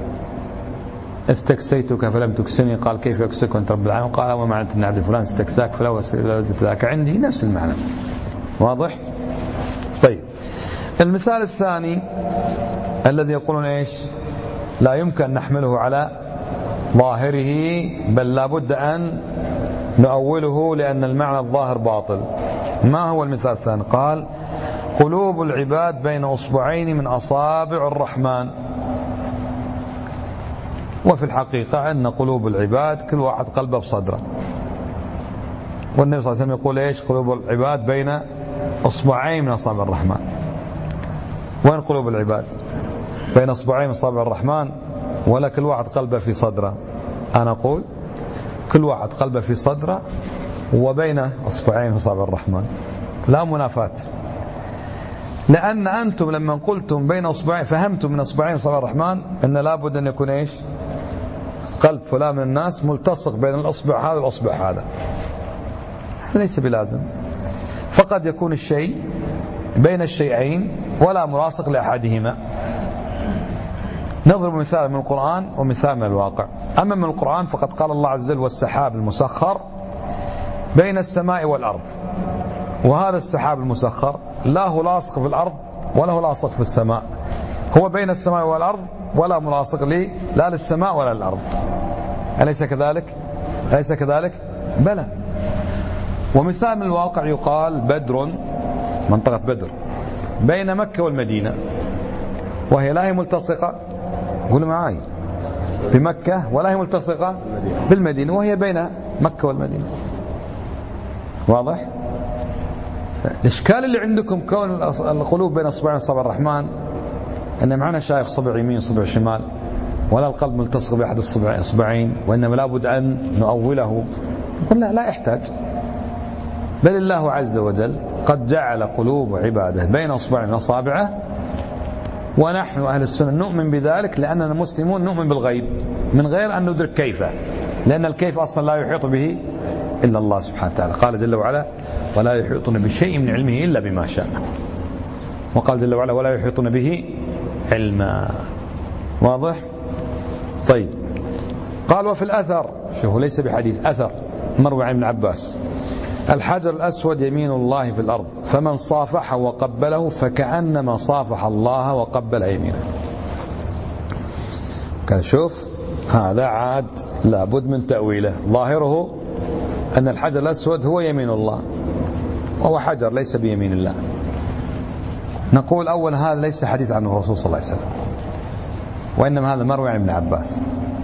استكسيتك فلم تكسني، قال: كيف يكسك وأنت رب العالمين؟ قال: وما علمت أن عبد فلان استكساك فلو وجدت ذلك عندي. نفس المعنى، واضح؟ طيب، المثال الثاني الذي يقولون إيش؟ لا يمكن أن نحمله على ظاهره، بل لا بد أن نؤوله لأن المعنى الظاهر باطل. ما هو المثال الثاني؟ قال: قلوب العباد بين أصبعين من أصابع الرحمن. وفي الحقيقة أن قلوب العباد كل واحد قلبه بصدره، والنبي صلى الله عليه وسلم يقول إيش؟ قلوب العباد بين أصبعين من أصابع الرحمن. وين قلوب العباد؟ بين أصبعين من أصابع الرحمن، ولا كل واحد قلبه في صدره؟ أنا أقول كل واحد قلبه في صدره وبين أصبعين من أصابع الرحمن، لا منافاة. لأن أنتم لما قلتم بين أصبعين فهمتم من أصبعين أصابع الرحمن أن لابد أن يكون إيش؟ قلب فلان من الناس ملتصق بين الأصبع هذا والأصبع هذا. هذا ليس بلازم، فقد يكون الشيء بين الشيئين ولا ملاصق لأحدهما. نضرب مثال من القرآن ومثال من الواقع. أما من القرآن فقد قال الله عز وجل: والسحاب المسخر بين السماء والأرض. وهذا السحاب المسخر لا هو لاصق في الأرض ولا هو لاصق في السماء، هو بين السماء والأرض ولا ملاصق لي لا للسماء ولا للأرض. أليس كذلك؟ أليس كذلك؟ بلى. ومثال من الواقع يقال: بدر، منطقة بدر بين مكة والمدينة، وهي لا هي ملتصقة، قولوا معاي، بمكة، ولا هي ملتصقة بالمدينة، وهي بين مكة والمدينة. واضح؟ الإشكال اللي عندكم كون القلوب بين أصبعين أصابع الرحمن أن معنا شايف صبع يمين صبع شمال، ولا القلب ملتصق بأحد الصبعين، وإنما لابد أن نؤوله. قلنا لا يحتاج، بل الله عز وجل قد جعل قلوب عباده بين أصبعين من أصابعه، ونحن أهل السنة نؤمن بذلك لأننا مسلمون نؤمن بالغيب من غير أن ندرك كيفه، لأن الكيف أصلا لا يحيط به إلا الله سبحانه وتعالى. قال جل وعلا: ولا يحيطون بشيء من علمه إلا بما شاء. وقال جل وعلا: ولا يحيطون به علما. واضح؟ طيب، قال: وفي الأثر، شوفوا ليس بحديث، أثر مروي عن ابن عباس: الحجر الأسود يمين الله في الأرض، فمن صافحه وقبله فكأنما صافح الله وقبل يمينه. كان شوف هذا عاد لابد من تأويله. ظاهره أن الحجر الأسود هو يمين الله، وهو حجر ليس بيمين الله. نقول أول هذا ليس حديث عن الرسول صلى الله عليه وسلم، وإنما هذا مروي عن ابن عباس.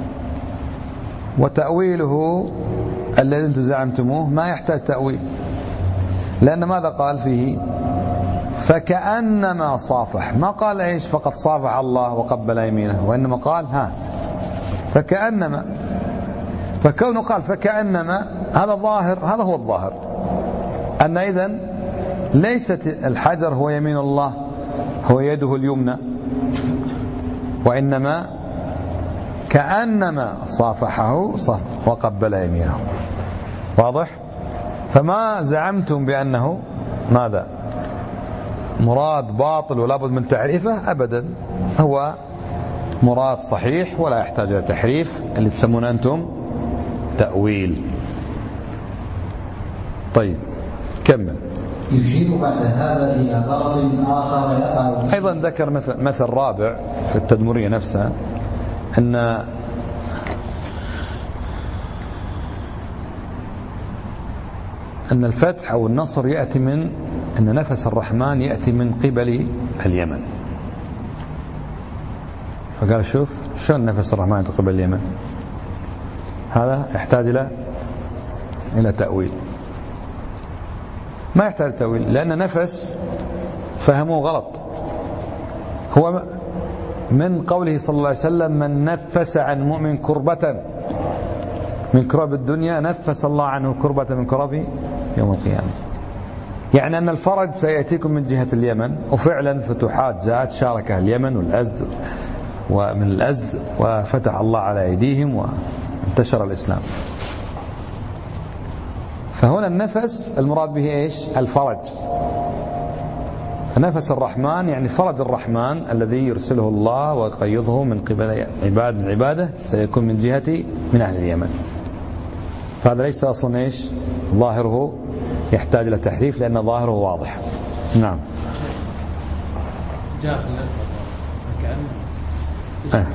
وتأويله الذي أنتم زعمتموه ما يحتاج تأويل، لأن ماذا قال فيه؟ فكأنما صافح، ما قال إيش فقط صافح الله وقبل يمينه، وإنما قال ها فكأنما. فكونه قال فكأنما هذا ظاهر، هذا هو الظاهر، أن إذن ليست الحجر هو يمين الله، هو يده اليمنى، وإنما كأنما صافحه وقبل يمينه. واضح؟ فما زعمتم بأنه ماذا؟ مراد باطل ولا بد من تحريفه، أبدا، هو مراد صحيح ولا يحتاج إلى تحريف، اللي تسمون أنتم تأويل. طيب كمل. يشير بعد هذا إلى غرض آخر يقع. أيضا ذكر مثل, مثل رابع في التدمرية نفسها، أن أن الفتح أو النصر يأتي من أن نفس الرحمن يأتي من قبل اليمن. فقال شوف شلون نفس الرحمن من قبل اليمن؟ هذا يحتاج إلى إلى تأويل. ما يحتاج تأويل لأن نفس فهموه غلط. هو من قوله صلى الله عليه وسلم من نفس عن مؤمن كربة من كرب الدنيا نفس الله عنه كربة من كرب يوم القيامة. يعني أن الفرج سيأتيكم من جهة اليمن، وفعلا فتوحات جاءت شاركها اليمن والأزد ومن الأزد وفتح الله على أيديهم وانتشر الإسلام. فهنا النفس المراد به إيش؟ الفرج. نفس الرحمن يعني فرج الرحمن الذي يرسله الله ويقيضه من قبل عباد من عباده سيكون من جهة من أهل اليمن. فهذا ليس أصلا إيش؟ ظاهره يحتاج إلى تحريف لأن ظاهره واضح. نعم. آه.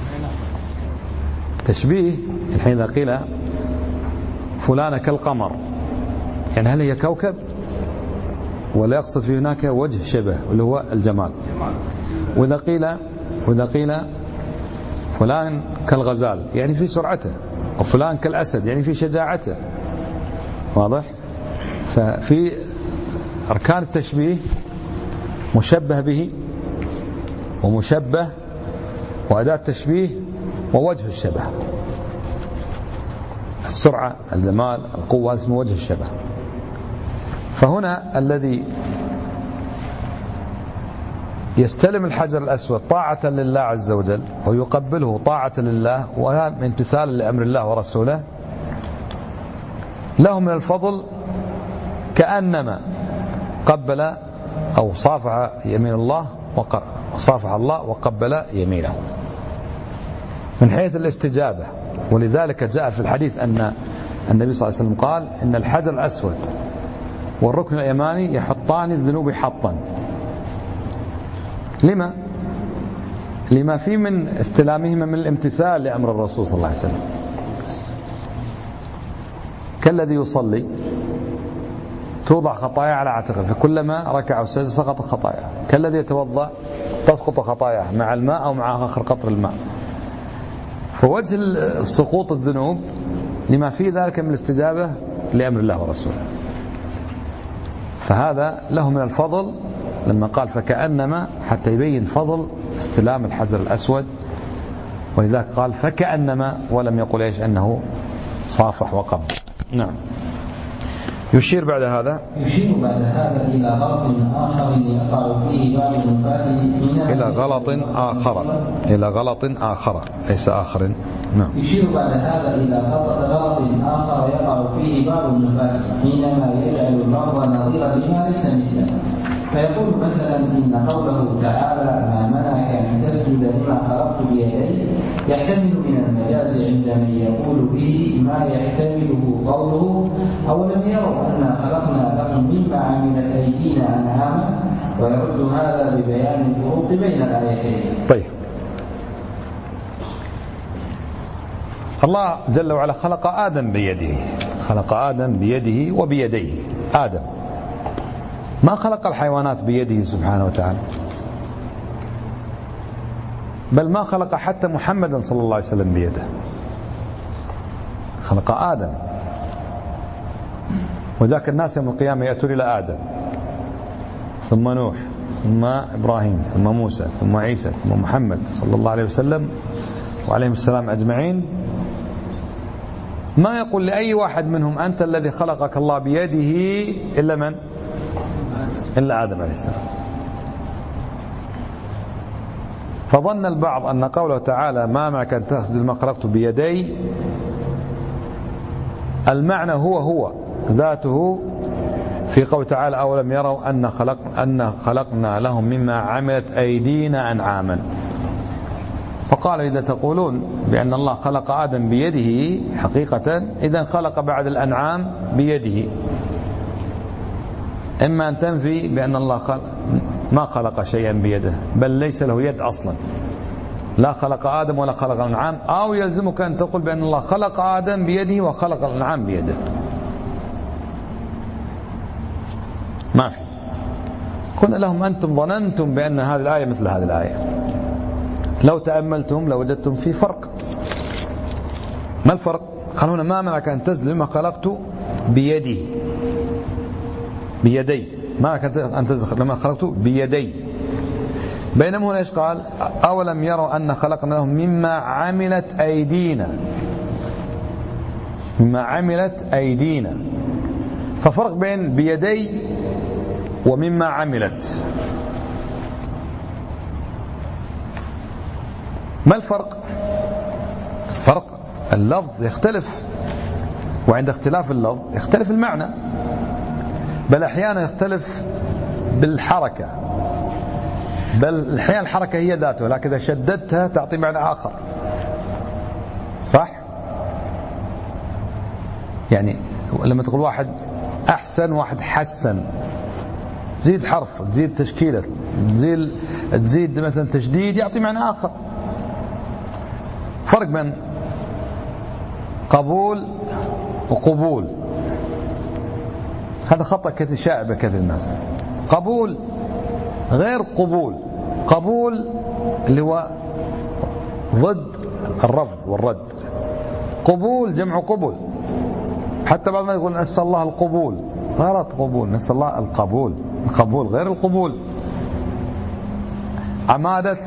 تشبيه الحين إذا قيل فلان كالقمر، يعني هل هي كوكب ولا يقصد في هناك وجه شبه اللي هو الجمال؟ وإذا قيل وإذا قيل فلان كالغزال يعني في سرعته، وفلان كالأسد يعني في شجاعته. واضح؟ ففي أركان التشبيه مشبه به ومشبه وأداة تشبيه ووجه الشبه. السرعة، الجمال، القوة اسمه وجه الشبه. فهنا الذي يستلم الحجر الأسود طاعة لله عز وجل ويقبله طاعة لله وامتثالا لأمر الله ورسوله له من الفضل كأنما قبل أو صافح يمين الله وصافح الله وقبل يمينه من حيث الاستجابة. ولذلك جاء في الحديث أن النبي صلى الله عليه وسلم قال إن الحجر الأسود والركن اليماني يحطان الذنوب حطا. لما؟ لما في من استلامهما من الامتثال لأمر الرسول صلى الله عليه وسلم. كالذي يصلي توضع خطايا على عاتقه فكلما ركع وسجد سقط خطايا، كالذي يتوضأ تسقط خطاياه مع الماء أو مع آخر قطر الماء. فوجه سقوط الذنوب لما في ذلك من الاستجابة لأمر الله ورسوله. فهذا له من الفضل لما قال فكأنما حتى يبين فضل استلام الحجر الأسود، ولذلك قال فكأنما ولم يقل إيش أنه صافح وقبل. نعم. يشير بعد هذا يشير بعد هذا إلى غلط آخر يقع فيه بعض النفاة إلى غلط آخر إلى غلط آخر ليس آخر. نعم. يشير بعد هذا إلى غلط آخر يقع فيه بعض النفاة حينما يجعل المرض نظيرا لما ليس مثله، فيقول مثلا إن قوله تعالى ما منعك أن تسجد لما خلقت بيدي يحتمل من المجاز عند من يقول به ما يحتمله قوله أولم يروا أنا خلقنا لهم مما عملت أيدينا أنعاما، ويرد هذا ببيان الفروق بين الآيتين. طيب، الله جل وعلا خلق آدم بيده، خلق آدم بيده وبيديه. آدم ما خلق الحيوانات بيده سبحانه وتعالى، بل ما خلق حتى محمدا صلى الله عليه وسلم بيده، خلق آدم. وذاك الناس يوم القيامة يأتون إلى آدم ثم نوح ثم إبراهيم ثم موسى ثم عيسى ثم محمد صلى الله عليه وسلم وعليهم السلام أجمعين. ما يقول لأي واحد منهم أنت الذي خلقك الله بيده إلا من؟ إلا آدم عليه السلام. فظن البعض أن قوله تعالى ما معك أن تسجد لما خلقت بيدي المعنى هو هو ذاته في قول تعالى أولم يروا أن خلق أن خلقنا لهم مما عملت أيدينا أنعاما. فقال إذا تقولون بأن الله خلق آدم بيده حقيقة إذا خلق بعد الأنعام بيده. إما أن تنفي بأن الله خلق ما خلق شيئا بيده بل ليس له يد أصلا، لا خلق آدم ولا خلق الأنعام، أو يلزمك أن تقول بأن الله خلق آدم بيده وخلق الأنعام بيده. ما في. قلنا لهم أنتم ظننتم بأن هذه الآية مثل هذه الآية، لو تأملتم لوجدتم في فرق. ما الفرق؟ قال هنا ما منعك أن تسجد لما خلقت بيدي بيدي ما منعك أن تسجد لما خلقت بيدي. بينما هنا إيش قال؟ أولم يروا أن خلقنا لهم مما عملت أيدينا مما عملت أيدينا. ففرق بين بيدي ومما عملت. ما الفرق؟ فرق اللفظ يختلف، وعند اختلاف اللفظ يختلف المعنى، بل أحيانا يختلف بالحركة، بل أحيانا الحركة هي ذاته، لكن إذا شددتها تعطي معنى آخر. صح؟ يعني لما تقول واحد أحسن واحد حسن، تزيد حرف، تزيد تشكيلة، تزيد, تزيد مثلا تشديد، يعطي معنى آخر. فرق بين قبول وقبول، هذا خطأ كثير شائع بكثير الناس. قبول غير قبول. قبول اللي هو ضد الرفض والرد، قبول جمع قبول. حتى بعض ما يقول نسأل الله القبول، غلط. قبول نسأل الله القبول، القبول غير القبول. عمادة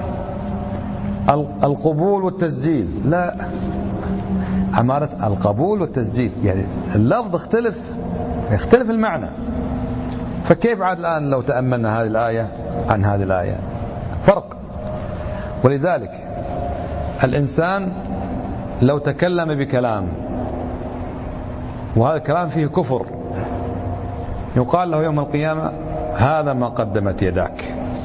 القبول والتسجيل، لا، عمادة القبول والتسجيل، يعني اللفظ اختلف، يختلف المعنى. فكيف عاد الآن لو تأملنا هذه الآية عن هذه الآية؟ فرق. ولذلك الإنسان لو تكلم بكلام وهذا الكلام فيه كفر، يقال له يوم القيامة هذا ما قدمت يداك،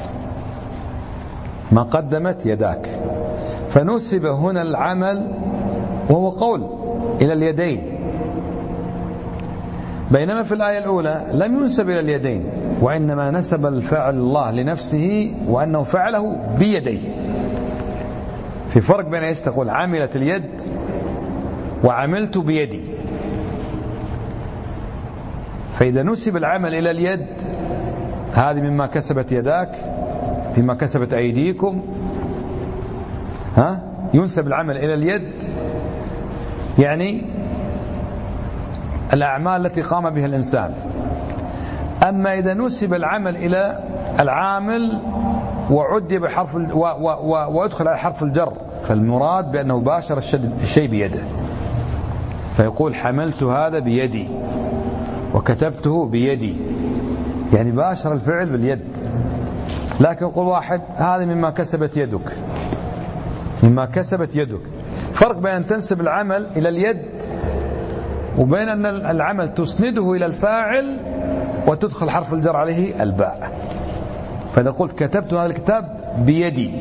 ما قدمت يداك. فنسب هنا العمل وهو قول إلى اليدين، بينما في الآية الأولى لم ينسب إلى اليدين، وإنما نسب الفعل الله لنفسه وأنه فعله بيديه. في فرق بين ايش؟ تقول عملت اليد وعملت بيدي. فإذا نسب العمل إلى اليد، هذه مما كسبت يداك، مما كسبت أيديكم، ها ينسب العمل إلى اليد، يعني الأعمال التي قام بها الإنسان. أما إذا نسب العمل إلى العامل وعدي بحرف و و و وادخل على حرف الجر، فالمراد بأنه باشر الشيء بيده. فيقول حملت هذا بيدي وكتبته بيدي، يعني باشر الفعل باليد. لكن يقول واحد هذا مما كسبت يدك، مما كسبت يدك. فرق بين أن تنسب العمل إلى اليد وبين أن العمل تسنده إلى الفاعل وتدخل حرف الجر عليه الباء. فإذا قلت كتبت هذا الكتاب بيدي،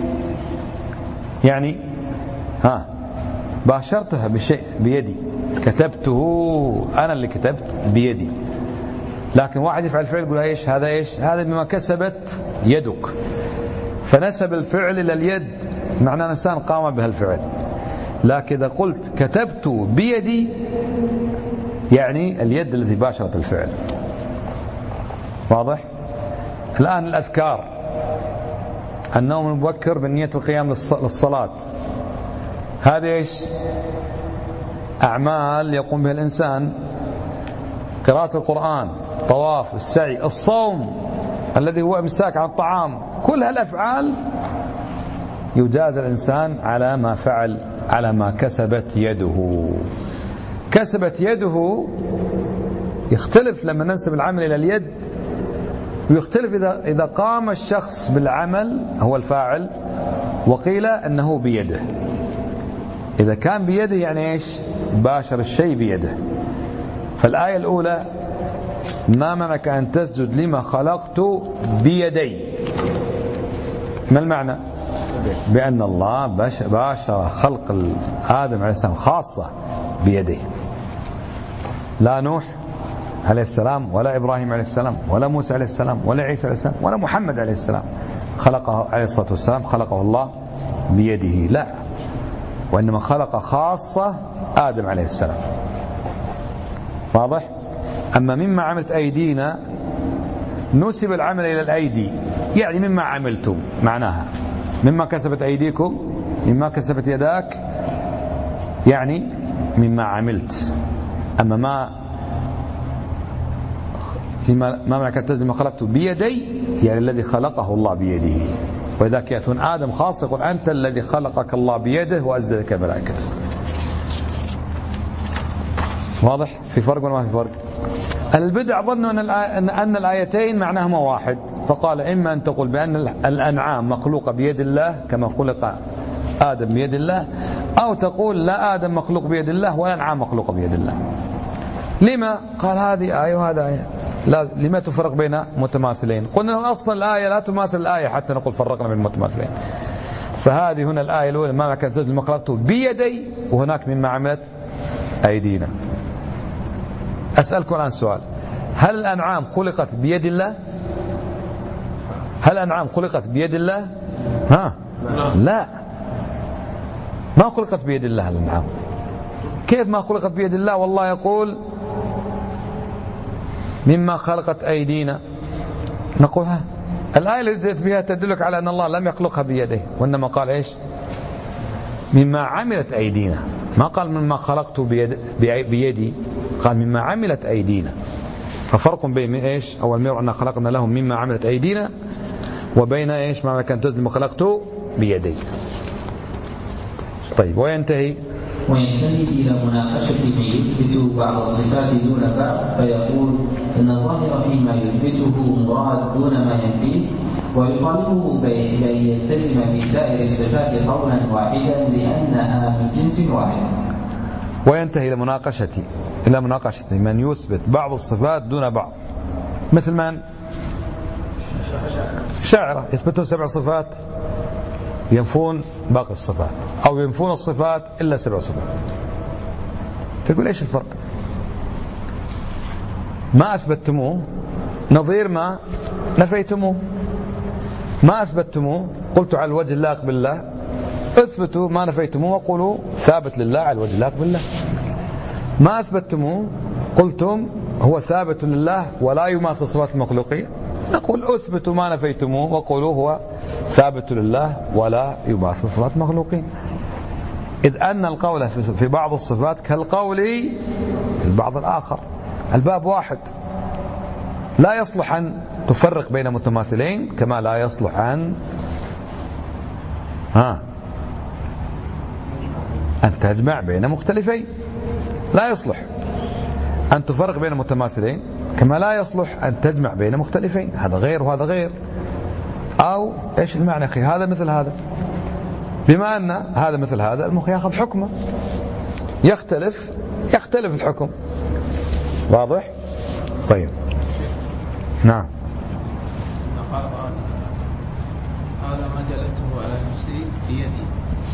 يعني ها باشرتها بالشيء بيدي، كتبته أنا اللي كتبت بيدي. لكن واحد يفعل فعل يقول ايش هذا؟ ايش هذا؟ مما كسبت يدك، فنسب الفعل إلى اليد، معناه الإنسان قام بها الفعل. لكن إذا قلت كتبت بيدي، يعني اليد التي باشرت الفعل. واضح؟ الآن الأذكار، النوم المبكر بالنية القيام للصلاة، هذه ايش؟ أعمال يقوم بها الإنسان، قراءة القرآن، طواف، السعي، الصوم الذي هو إمساك عن الطعام. كل هالأفعال يجازى الإنسان على ما فعل، على ما كسبت يده. كسبت يده يختلف لما ننسب العمل إلى اليد، ويختلف إذا إذا قام الشخص بالعمل هو الفاعل وقيل أنه بيده. إذا كان بيده يعني إيش؟ باشر الشيء بيده. فالآية الأولى ما منعك أن تسجد لما خلقت بيدي، ما المعنى؟ بأن الله باشر خلق آدم عليه السلام خاصة بيده. لا نوح عليه السلام ولا إبراهيم عليه السلام ولا موسى عليه السلام ولا عيسى عليه السلام ولا محمد عليه السلام خلقه عليه الصلاة والسلام خلقه الله بيده، لا، وإنما خلق خاصة آدم عليه السلام. واضح؟ أما مما عملت أيدينا نسب العمل إلى الأيدي، يعني مما عملتم، معناها مما كسبت أيديكم، مما كسبت يداك، يعني مما عملت. أما ما فيما ما معنى كتبت ما خلقت بيدي يعني الذي خلقه الله بيده. وإذا يأتون آدم خاص يقول أنت الذي خلقك الله بيده وأزلك ملائكته. واضح؟ في فرق ولا ما في فرق؟ البدع ظنوا أن, أن الآيتين معناهما واحد، فقال إما أن تقول بأن الأنعام مخلوقة بيد الله كما خلق آدم بيد الله، أو تقول لا آدم مخلوق بيد الله ولا الأنعام مخلوقة بيد الله. لما؟ قال هذه آية وهذا آية، لا لما تفرق بين متماثلين؟ قلنا أصلا الآية لا تماثل الآية حتى نقول فرقنا بين المتماثلين. فهذه هنا الآية الأولى ما كانت تدل خلقته بيدي، وهناك مما عملت أيدينا. أسألكم الآن سؤال، هل الأنعام خلقت بيد الله؟ هل الأنعام خلقت بيد الله؟ ها؟ لا، ما خلقت بيد الله الأنعام. كيف ما خلقت بيد الله؟ والله يقول مما خلقت أيدينا. نقول ها الآية التي فيها تدلك على أن الله لم يخلقها بيده، وإنما قال إيش؟ مما عملت أيدينا، ما قال مما خلقت بيد بيدي، قال مما عملت أيدينا. ففرق بين إيش؟ أول مرة أن خلقنا لهم مما عملت أيدينا، وبين إيش ما كان تدل ما خلقته بيدي. طيب وينتهي وينتهي إلى مناقشة من يثبت بعض الصفات دون بعض، فيقول إن الظاهر فيما يثبته مراد دون ما ينفيه، ويطالبه بأن يلتزم في سائر الصفات قولا واحدا لأنها من جنس واحد. وينتهي إلى مناقشة إلى مناقشة من يثبت بعض الصفات دون بعض، مثل من؟ شاعرة يثبتون سبع صفات ينفون باقي الصفات، أو ينفون الصفات إلا سبع صفات. تقول إيش الفرق؟ ما أثبتموه نظير ما نفيتموه، ما أثبتموه قلت على الوجه اللائق بالله، اثبتوا ما نفيتموه وقولوا ثابت لله على الوجه اللائق بالله. ما أثبتموه قلتم هو ثابت لله ولا يماثل صفات المخلوقين، نقول اثبتوا ما نفيتموه وقولوا هو ثابت لله ولا يماثل صفات المخلوقين. إذ أن القول في بعض الصفات كالقول في البعض الآخر، الباب واحد، لا يصلح أن تفرق بين متماثلين كما لا يصلح أن ها أن تجمع بين مختلفين. لا يصلح أن تفرق بين متماثلين كما لا يصلح أن تجمع بين مختلفين، هذا غير وهذا غير. أو إيش المعنى أخي؟ هذا مثل هذا، بما أن هذا مثل هذا المخ يأخذ حكمه، يختلف يختلف الحكم. واضح؟ طيب نعم. هذا ما جلبته على نفسي بيدي.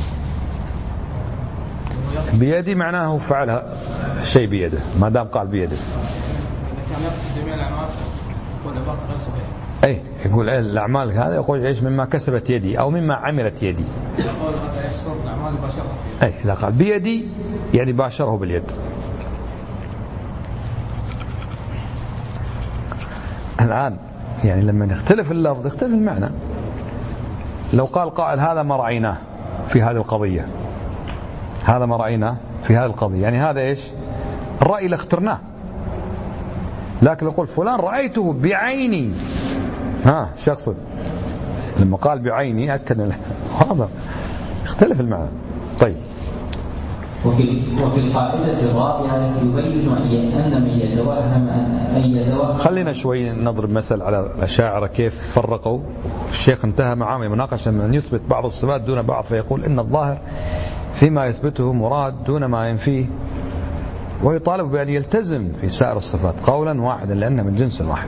بيدي معناه فعل شيء بيده، ما دام قال بيده. كان نفس جميع الأعمال يقول عبارة غير صحيحة. أي يقول الأعمال هذا يقول إيش؟ مما كسبت يدي أو مما عملت يدي. يقول هذا يحصر الأعمال باشرها. أي إذا قال بيدي يعني باشره باليد. الآن يعني لما يختلف اللفظ يختلف المعنى. لو قال قائل هذا ما رأيناه في هذه القضية، هذا ما رأيناه في هذه القضية، يعني هذا إيش؟ الرأي اللي اخترناه. لكن يقول فلان رأيته بعيني، ها شخص لما قال بعيني أكد هذا اختلف المعنى. طيب وفي وفي القاعدة الرابعة يبين أن من يتوهم أن يتوهم. خلينا شوي نضرب مثل على الأشاعرة كيف فرقوا. الشيخ انتهى معهم مناقشة من يثبت بعض الصفات دون بعض، فيقول إن الظاهر فيما يثبته مراد دون ما ينفيه، ويطالب بأن يلتزم في سائر الصفات قولا واحدا لأنه من جنس واحد.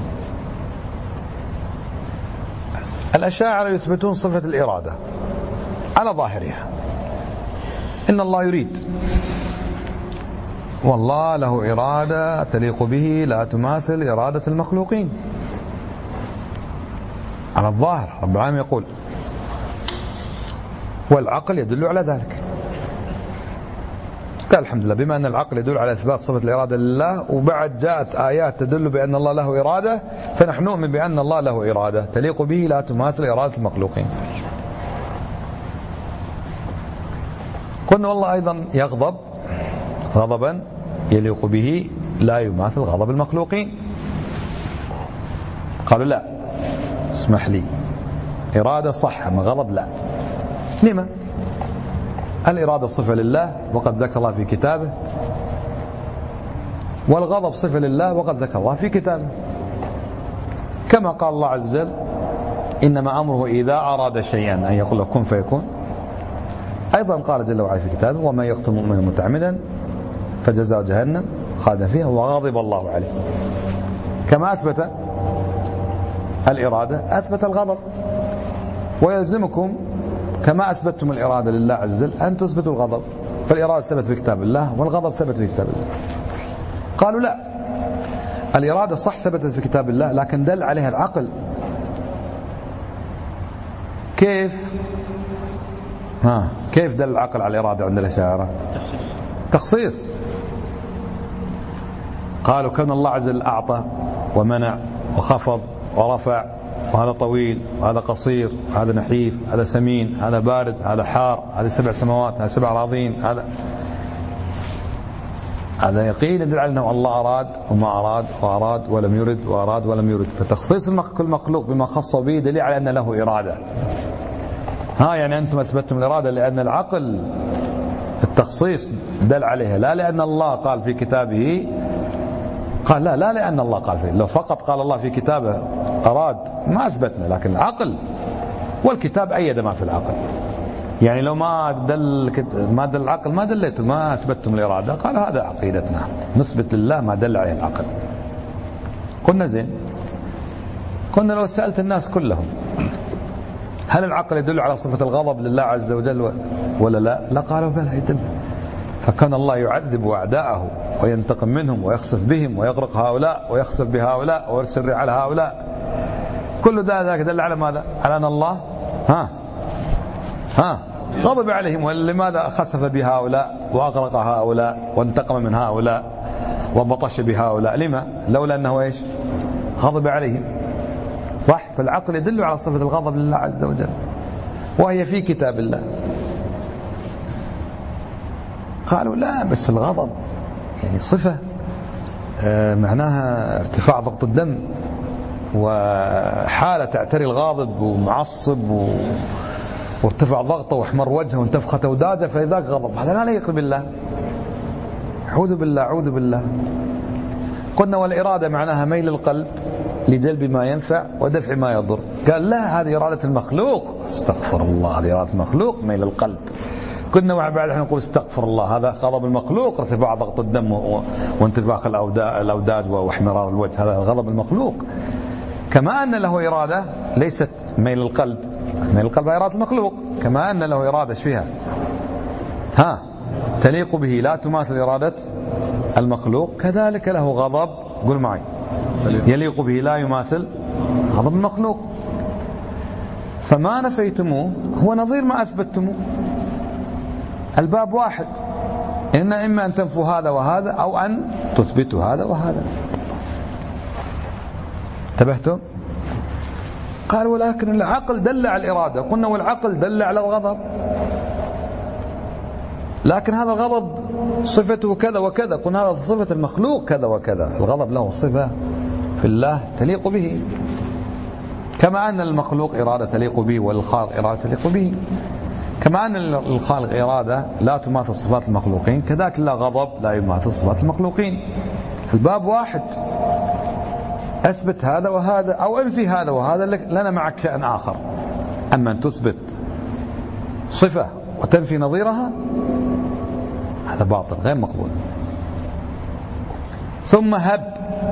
الأشاعرة يثبتون صفة الإرادة على ظاهرها، إن الله يريد، والله له إرادة تليق به لا تماثل إرادة المخلوقين على الظاهر. رب العالمين يقول والعقل يدل على ذلك. قال الحمد لله بما أن العقل يدل على إثبات صفة الإرادة لله، وبعد جاءت آيات تدل بأن الله له إرادة، فنحن نؤمن بأن الله له إرادة تليق به لا تماثل إرادة المخلوقين. قلنا والله أيضا يغضب غضبا يليق به لا يماثل غضب المخلوقين. قالوا لا، اسمح لي، إرادة صح أما غضب لا. لما؟ الإرادة صفة لله وقد ذكر الله في كتابه، والغضب صفة لله وقد ذكر الله في كتابه، كما قال الله عز وجل إنما أمره إذا أراد شيئا أن يقول له كن فيكون. أيضا قال جل وعلا في كتابه وما يقتل مؤمنا متعمدا فجزاء جهنم خالدا فيها وغضب الله عليه. كما أثبت الإرادة أثبت الغضب، ويلزمكم كما أثبتتم الإرادة لله عز وجل أن تثبتوا الغضب، فالإرادة ثبت في كتاب الله والغضب ثبت في كتاب الله. قالوا لا، الإرادة صح ثبتت في كتاب الله لكن دل عليها العقل. كيف؟ ها كيف دل العقل على الإرادة عند الأشاعرة؟ تخصيص. تخصيص. قالوا كان الله عز وجل أعطى ومنع وخفض ورفع، وهذا طويل وهذا قصير، هذا نحيف، هذا سمين، هذا بارد، هذا حار، هذه سبع سماوات، هذا سبع أراضين، هذا هذا يقين يدل على أنه الله أراد وما أراد وأراد ولم يرد وأراد ولم يرد. فتخصيص كل مخلوق بما خص به دليل على أن له إرادة. ها يعني أنتم أثبتتم الإرادة لأن العقل التخصيص دل عليها، لا لأن الله قال في كتابه. قال لا لا لأن الله قال فيه، لو فقط قال الله في كتابه أراد ما أثبتنا، لكن العقل والكتاب أيد ما في العقل. يعني لو ما دل ما دل العقل ما دلته ما أثبتتم الإرادة. قال هذا عقيدتنا، نثبت لله ما دل عليه العقل. قلنا زين، قلنا لو سألت الناس كلهم هل العقل يدل على صفة الغضب لله عز وجل ولا لا؟ لا قالوا بلى يدل. فكان الله يعذب أعداءه وينتقم منهم ويخسف بهم ويغرق هؤلاء ويخسف بهؤلاء ويرسل على هؤلاء، كل ذلك دل على ماذا؟ على أن الله ها ها غضب عليهم. ولماذا خسف بهؤلاء وأغرق هؤلاء وانتقم من هؤلاء وبطش بهؤلاء؟ لما؟ لولا أنه إيش؟ غضب عليهم. صح؟ فالعقل يدل على صفة الغضب لله عز وجل وهي في كتاب الله. قالوا لا، بس الغضب يعني صفة معناها ارتفاع ضغط الدم وحالة تعتري الغاضب ومعصب و... وارتفع ضغطه واحمر وجهه وانتفخت أوداجه فلذاك غضب. هذا لا يليق بالله. أعوذ بالله أعوذ بالله. قلنا والإرادة معناها ميل القلب لجلب ما ينفع ودفع ما يضر. قال لا، هذه إرادة المخلوق. استغفر الله، هذه إرادة المخلوق ميل القلب. كنا مع بعض احنا نقول استغفر الله، هذا غضب المخلوق ارتفاع ضغط الدم وانتفاخ الأوداج واحمرار الوجه، هذا غضب المخلوق. كما أن له إرادة ليست ميل القلب، ميل القلب إرادة المخلوق. كما أن له إرادة فيها ها تليق به لا تماثل إرادة المخلوق، كذلك له غضب قل معي يليق به لا يماثل غضب المخلوق. فما نفيتموه هو نظير ما أثبتموه. الباب واحد، إن إما أن تنفوا هذا وهذا أو أن تثبتوا هذا وهذا. انتبهتم؟ قال ولكن العقل دل على الإرادة. قلنا والعقل دل على الغضب، لكن هذا الغضب صفته كذا وكذا. قلنا هذا صفة المخلوق كذا وكذا. الغضب له صفة في الله تليق به، كما أن المخلوق إرادة تليق به والخالق إرادة تليق به. كما أن الخالق إرادة لا تماثل صفات المخلوقين، كذلك لا غضب لا يماثل صفات المخلوقين. الباب واحد، أثبت هذا وهذا أو انفي هذا وهذا، لنا معك شأن آخر. أما أن تثبت صفة وتنفي نظيرها هذا باطل غير مقبول. ثم هب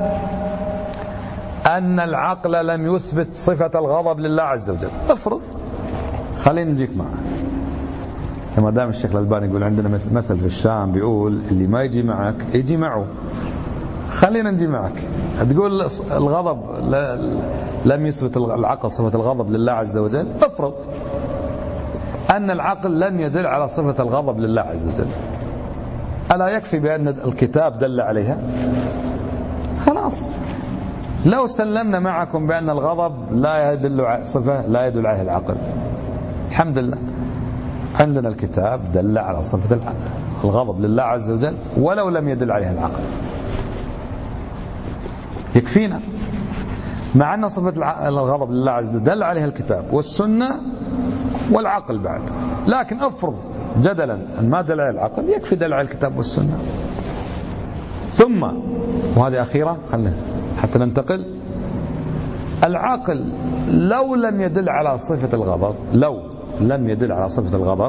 أن العقل لم يثبت صفة الغضب لله عز وجل. افرض، خلينا نجيك معه. كما دام الشيخ الألباني يقول عندنا مثل في الشام بيقول اللي ما يجي معك يجي معه. خلينا نجي معك. تقول الغضب لم يثبت العقل صفة الغضب لله عز وجل. افرض أن العقل لم يدل على صفة الغضب لله عز وجل، ألا يكفي بأن الكتاب دل عليها؟ خلاص، لو سلمنا معكم بأن الغضب لا يدل على صفة لا يدل عليها العقل، الحمد لله عندنا الكتاب دل على صفة الغضب لله عز وجل ولو لم يدل عليها العقل، يكفينا. مع أن صفة الغضب لله عز وجل دل عليها الكتاب والسنة والعقل بعد، لكن أفرض جدلا أن ما دل على العقل، يكفي دل على الكتاب والسنة. ثم وهذه أخيرة خلنا حتى ننتقل، العقل لو لم يدل على صفة الغضب، لو لم يدل على صفة الغضب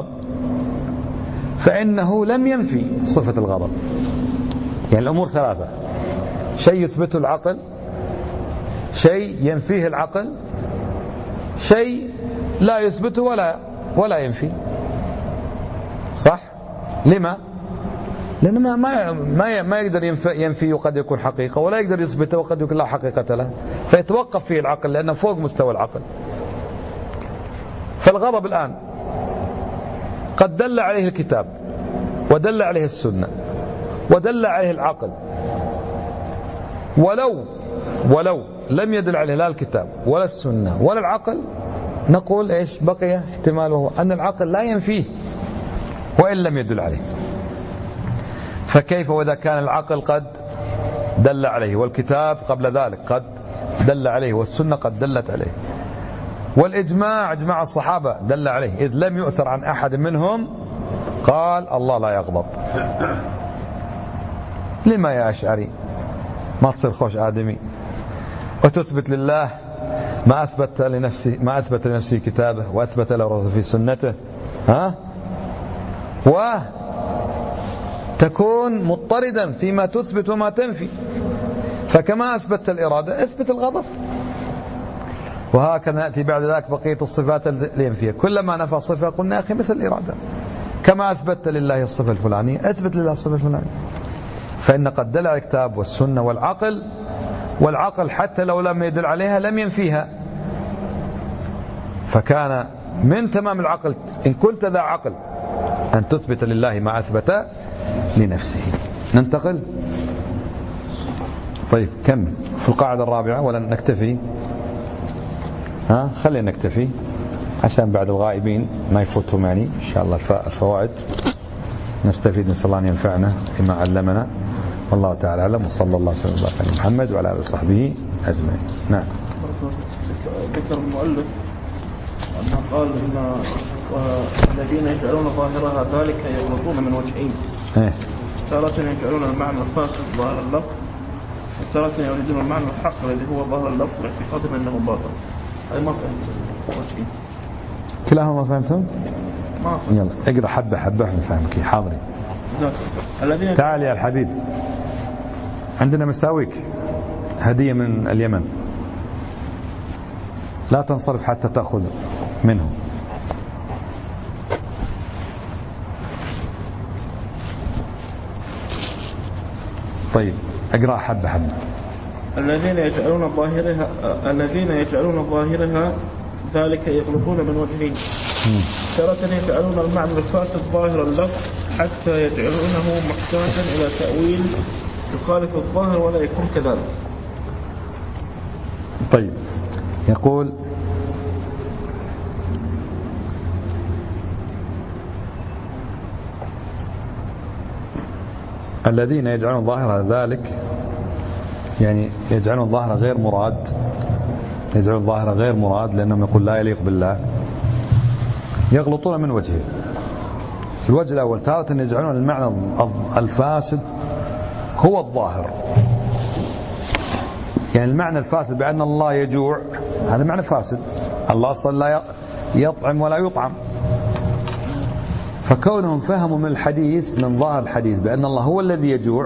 فإنه لم ينفي صفة الغضب. يعني الأمور ثلاثة: شيء يثبته العقل، شيء ينفيه العقل، شيء لا يثبته ولا ولا ينفي. صح؟ لما؟ لأنه ما ما ما ما يقدر ينفي وقد يكون حقيقة، ولا يقدر يثبته وقد يكون لا حقيقة له، فيتوقف فيه العقل لأنه فوق مستوى العقل. فالغضب الآن قد دل عليه الكتاب ودل عليه السنة ودل عليه العقل، ولو ولو لم يدل عليه لا الكتاب ولا السنة ولا العقل، نقول إيش بقي احتمال، وهو أن العقل لا ينفيه وإن لم يدل عليه. فكيف وإذا كان العقل قد دل عليه والكتاب قبل ذلك قد دل عليه والسنة قد دلت عليه والإجماع إجماع الصحابة دل عليه، إذ لم يؤثر عن أحد منهم قال الله لا يغضب. لما يا أشعري ما تصير خوش آدمي وتثبت لله ما أثبت لنفسه، ما أثبت لنفسه كتابه وأثبت له في سنته، ها؟ وتكون مضطردا فيما تثبت وما تنفي. فكما أثبت الإرادة أثبت الغضب، وهكذا نأتي بعد ذلك بقية الصفات الينفية. كلما نفى صفة قلنا أخي مثل الإرادة، كما أثبت لله الصفة الفلانية أثبت لله الصفة الفلانية. فإن قد دل على الكتاب والسنة والعقل، والعقل حتى لو لم يدل عليها لم ينفيها. فكان من تمام العقل إن كنت ذا عقل أن تثبت لله ما أثبت لنفسه. ننتقل. طيب كمل في القاعدة الرابعة ولا نكتفي؟ ها خلينا نكتفي عشان بعد الغائبين ما يفوتوا معي إن شاء الله الفوائد، نستفيد، نسأل الله أن ينفعنا بما علمنا. والله تعالى أعلم، وصلى الله وسلم على محمد وعلى آله وصحبه أجمعين. نعم. ذكر المؤلف أنه قال إن الذين يجعلون ظاهرها ذلك يغلطون من وجهين. إيه. تارة يجعلون المعنى الفاسد ظاهر اللفظ، وتارة يريدون المعنى الحق الذي هو ظاهر اللفظ باعتقادهم أنه باطل. هذا ما فهمت وجهين. كلاهما ما فهمتم؟ ما فهمت. يلا اقرأ حبة حبة نفهمك. حاضرين. الذين تعال يا الحبيب، عندنا مساويك هدية من اليمن، لا تنصرف حتى تأخذ منه. طيب اقرأ حبة حبة. الذين يجعلون ظاهرها الذين يجعلون ظاهرها ذلك يغلطون من وجهين. تارة يجعلون المعنى الفاسد ظاهر اللفظ حتى يجعلونه محتاجا إلى تأويل يخالف الظاهر ولا يكون كذلك. طيب يقول الذين يجعلون ظاهر ذلك، يعني يجعلون ظاهر غير مراد، يجعلون ظاهر غير مراد لأنهم يقول لا يليق بالله، يغلطون من وجهين. الوجه الأول تارة يجعلون المعنى الفاسد هو الظاهر، يعني المعنى الفاسد بأن الله يجوع هذا معنى فاسد، الله أصلا لا يطعم ولا يطعم. فكونهم فهموا من الحديث من ظاهر الحديث بأن الله هو الذي يجوع،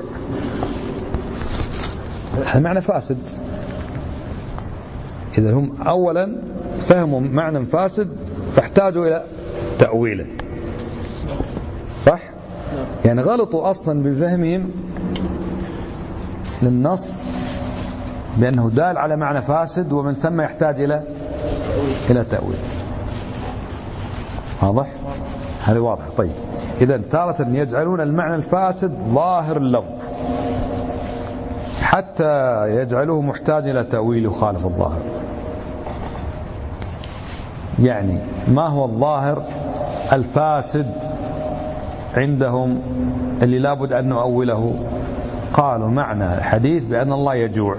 هذا معنى فاسد. إذا هم أولا فهموا معنى فاسد فاحتاجوا إلى تأويله، صح؟ يعني غلطوا أصلا بفهمهم للنص بأنه دال على معنى فاسد، ومن ثم يحتاج إلى إلى تأويل. واضح؟ هذا واضح. طيب إذا تارة يجعلون المعنى الفاسد ظاهر اللفظ حتى يجعلوه محتاج إلى تأويل يخالف الظاهر. يعني ما هو الظاهر الفاسد عندهم اللي لابد أن نؤوله؟ قالوا معنى الحديث بأن الله يجوع،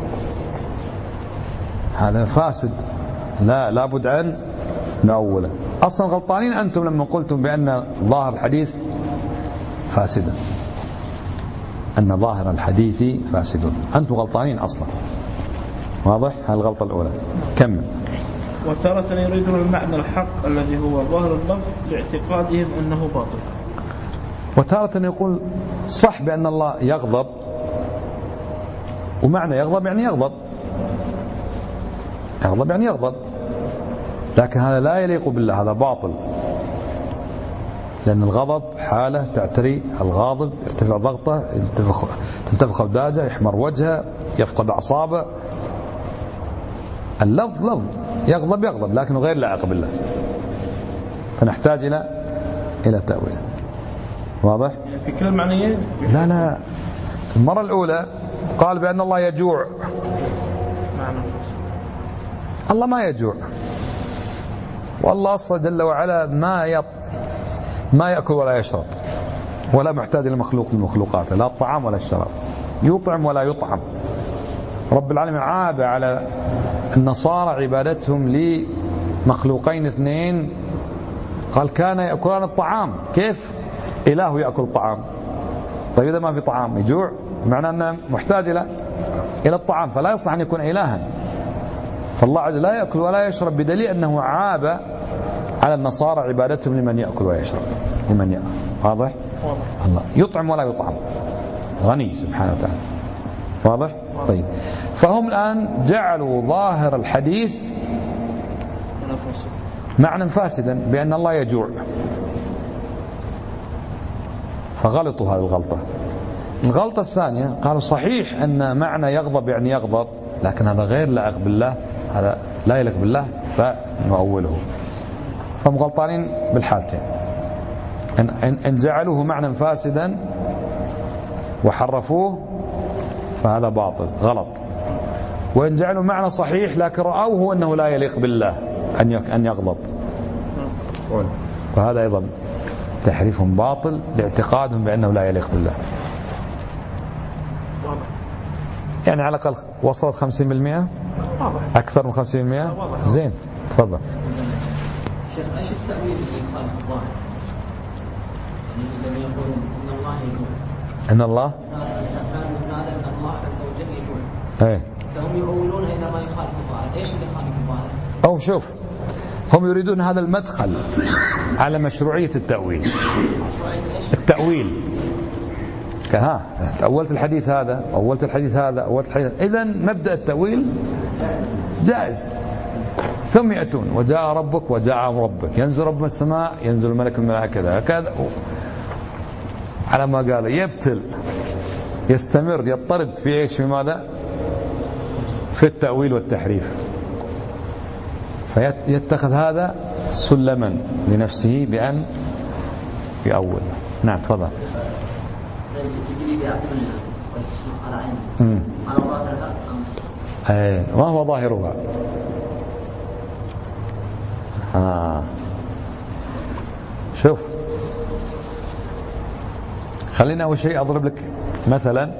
هذا فاسد، لا لابد أن نؤوله. أصلا غلطانين أنتم لما قلتم بأن ظاهر الحديث فاسدا، أن ظاهر الحديث فاسد، أنتم غلطانين أصلا. واضح؟ هذه الغلطة الأولى. كمل. وتارة يريدون المعنى الحق الذي هو ظاهر اللفظ لاعتقادهم أنه باطل. وتارة يقول صح بأن الله يغضب، ومعنى يغضب يعني يغضب، يغضب يعني يغضب، لكن هذا لا يليق بالله، هذا باطل، لأن الغضب حالة تعتري الغاضب، يرتفع ضغطه، تنتفخ أوداجه، يحمر وجهه، يفقد أعصابه. اللفظ لفظ، يغضب يغضب، لكنه غير لائق بالله، فنحتاج إلى إلى تأويل. واضح؟ في كل المعنيين؟ لا لا، المرة الأولى قال بأن الله يجوع، الله ما يجوع، والله أصلا جل وعلا ما يط... ما يأكل ولا يشرب ولا محتاج لمخلوق من مخلوقاته، لا الطعام ولا الشراب، يطعم ولا يطعم. رب العالمين عاب على النصارى عبادتهم لمخلوقين اثنين، قال كان يأكلان الطعام. كيف إله يأكل الطعام؟ طيب إذا ما في طعام يجوع، معناه أنه محتاج إلى إلى الطعام، فلا يصلح أن يكون إلها. فالله عز وجل لا يأكل ولا يشرب، بدليل أنه عاب على النصارى عبادتهم لمن يأكل ويشرب، لمن يأكل. واضح؟ الله يطعم ولا يطعم، غني سبحانه وتعالى. واضح؟ طيب، فهم الآن جعلوا ظاهر الحديث معنى فاسدا بأن الله يجوع، فغلطوا هذه الغلطة. الغلطة الثانية قالوا صحيح أن معنى يغضب يعني يغضب، لكن هذا غير لائق بالله، هذا لا يليق بالله، فنؤوله. فهم غلطانين بالحالتين، إن, إن جعلوه معنى فاسدا وحرفوه فهذا باطل غلط، وإن جعلوا معنى صحيح لكن رأوه أنه لا يليق بالله أن يغضب، فهذا أيضا تحريف باطل لاعتقادهم بأنه لا يليق بالله. يعني على الأقل وصلت خمسين بالمئة، أكثر من خمسين بالمئة. زين، تفضل. شيخ، ايش التأويل اللي يخالف الظاهر؟ يعني الذين يقولون ان الله يجوع، ان الله كان هذا ان الله عز وجل يجوع، ايه، فهم يؤولون الى ما يخالف الظاهر. ايش اللي يخالف الظاهر؟ او شوف، هم يريدون هذا المدخل على مشروعية التأويل. التأويل كان ها أولت الحديث هذا، أولت الحديث هذا، أولت الحديث، إذن مبدأ التأويل جائز. ثم يأتون وجاء ربك وجاء ربك، ينزل رب من السماء، ينزل الملك من الملائكة، هكذا على ما قال، يبتل، يستمر، يضطرد في ايش؟ في ماذا؟ في التأويل والتحريف. فيتخذ هذا سلما لنفسه بأن يؤول. نعم تفضل. ايه، ما هو ظاهرها؟ آه. شوف، خلينا أول شيء أضرب لك مثلا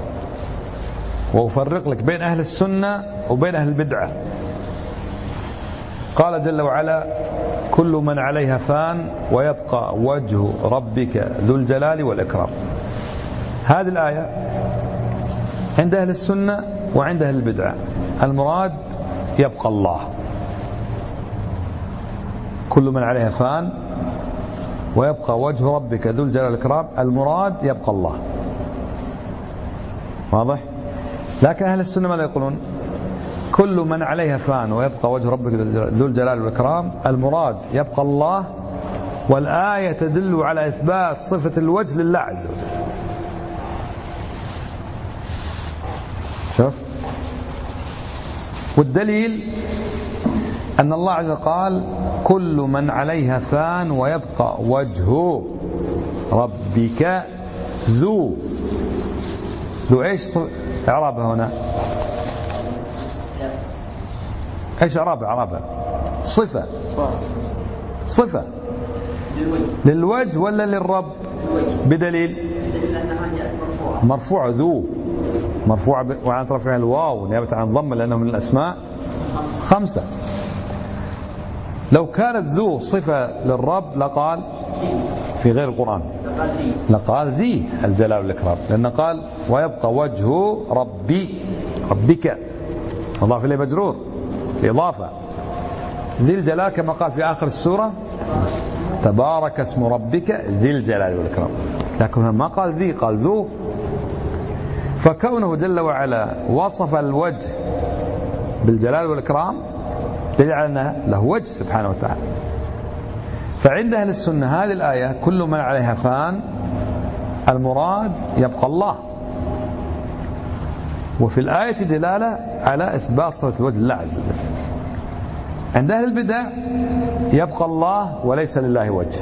وأفرق لك بين أهل السنة وبين أهل البدعة. قال جل وعلا كل من عليها فان ويبقى وجه ربك ذو الجلال والإكرام. هذه الآية عند أهل السنة وعند أهل البدعة المراد يبقى الله. كل من عليها فان ويبقى وجه ربك ذو الجلال والإكرام، المراد يبقى الله. واضح؟ لكن أهل السنة ماذا يقولون؟ كل من عليها فان ويبقى وجه ربك ذو الجلال والإكرام، المراد يبقى الله، والآية تدل على إثبات صفة الوجه لله عز وجل. شوف، والدليل أن الله عز وجل قال كل من عليها فان ويبقى وجه ربك ذو ذو ايش اعرابها هنا؟ ايش اعرابها؟ اعرابها صفة، صفة للوجه ولا للرب؟ بدليل مرفوع ذو مرفوع وعن رفع الواو نيابة عن ضم لأنه من الأسماء خمسة. لو كانت ذو صفة للرب لقال في غير القرآن لقال ذي الجلال والإكرام، لأنه قال ويبقى وجه ربي ربك أضاف إليه مجرور بإضافة ذي الجلال كما قال في آخر السورة تبارك اسم ربك ذي الجلال والإكرام، لكن ما قال ذي قال ذو. فكونه جل وعلا وصف الوجه بالجلال والإكرام دليل على أنه له وجه سبحانه وتعالى. فعند أهل السنة هذه الآية كل من عليها فان المراد يبقى الله، وفي الآية دلالة على إثبات صفة الوجه لله عز وجل. عند أهل البدع يبقى الله وليس لله وجه.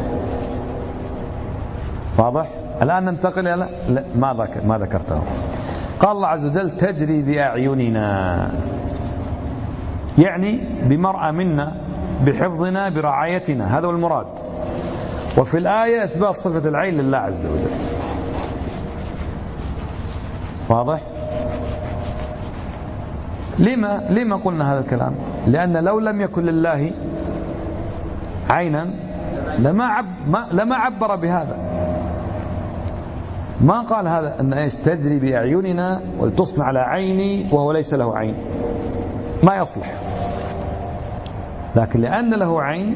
واضح؟ الآن ننتقل إلى ما ذكر ما ذكرته. قال الله عز وجل تجري بأعيننا، يعني بمرأة منا بحفظنا برعايتنا، هذا هو المراد. وفي الآية إثبات صفة العين لله عز وجل. واضح؟ لما لما قلنا هذا الكلام؟ لأن لو لم يكن لله عينا لما عب ما لما عبر بهذا، ما قال هذا أن إيش تجري بأعيننا ولتصنع على عيني وهو ليس له عين، ما يصلح. لكن لأن له عين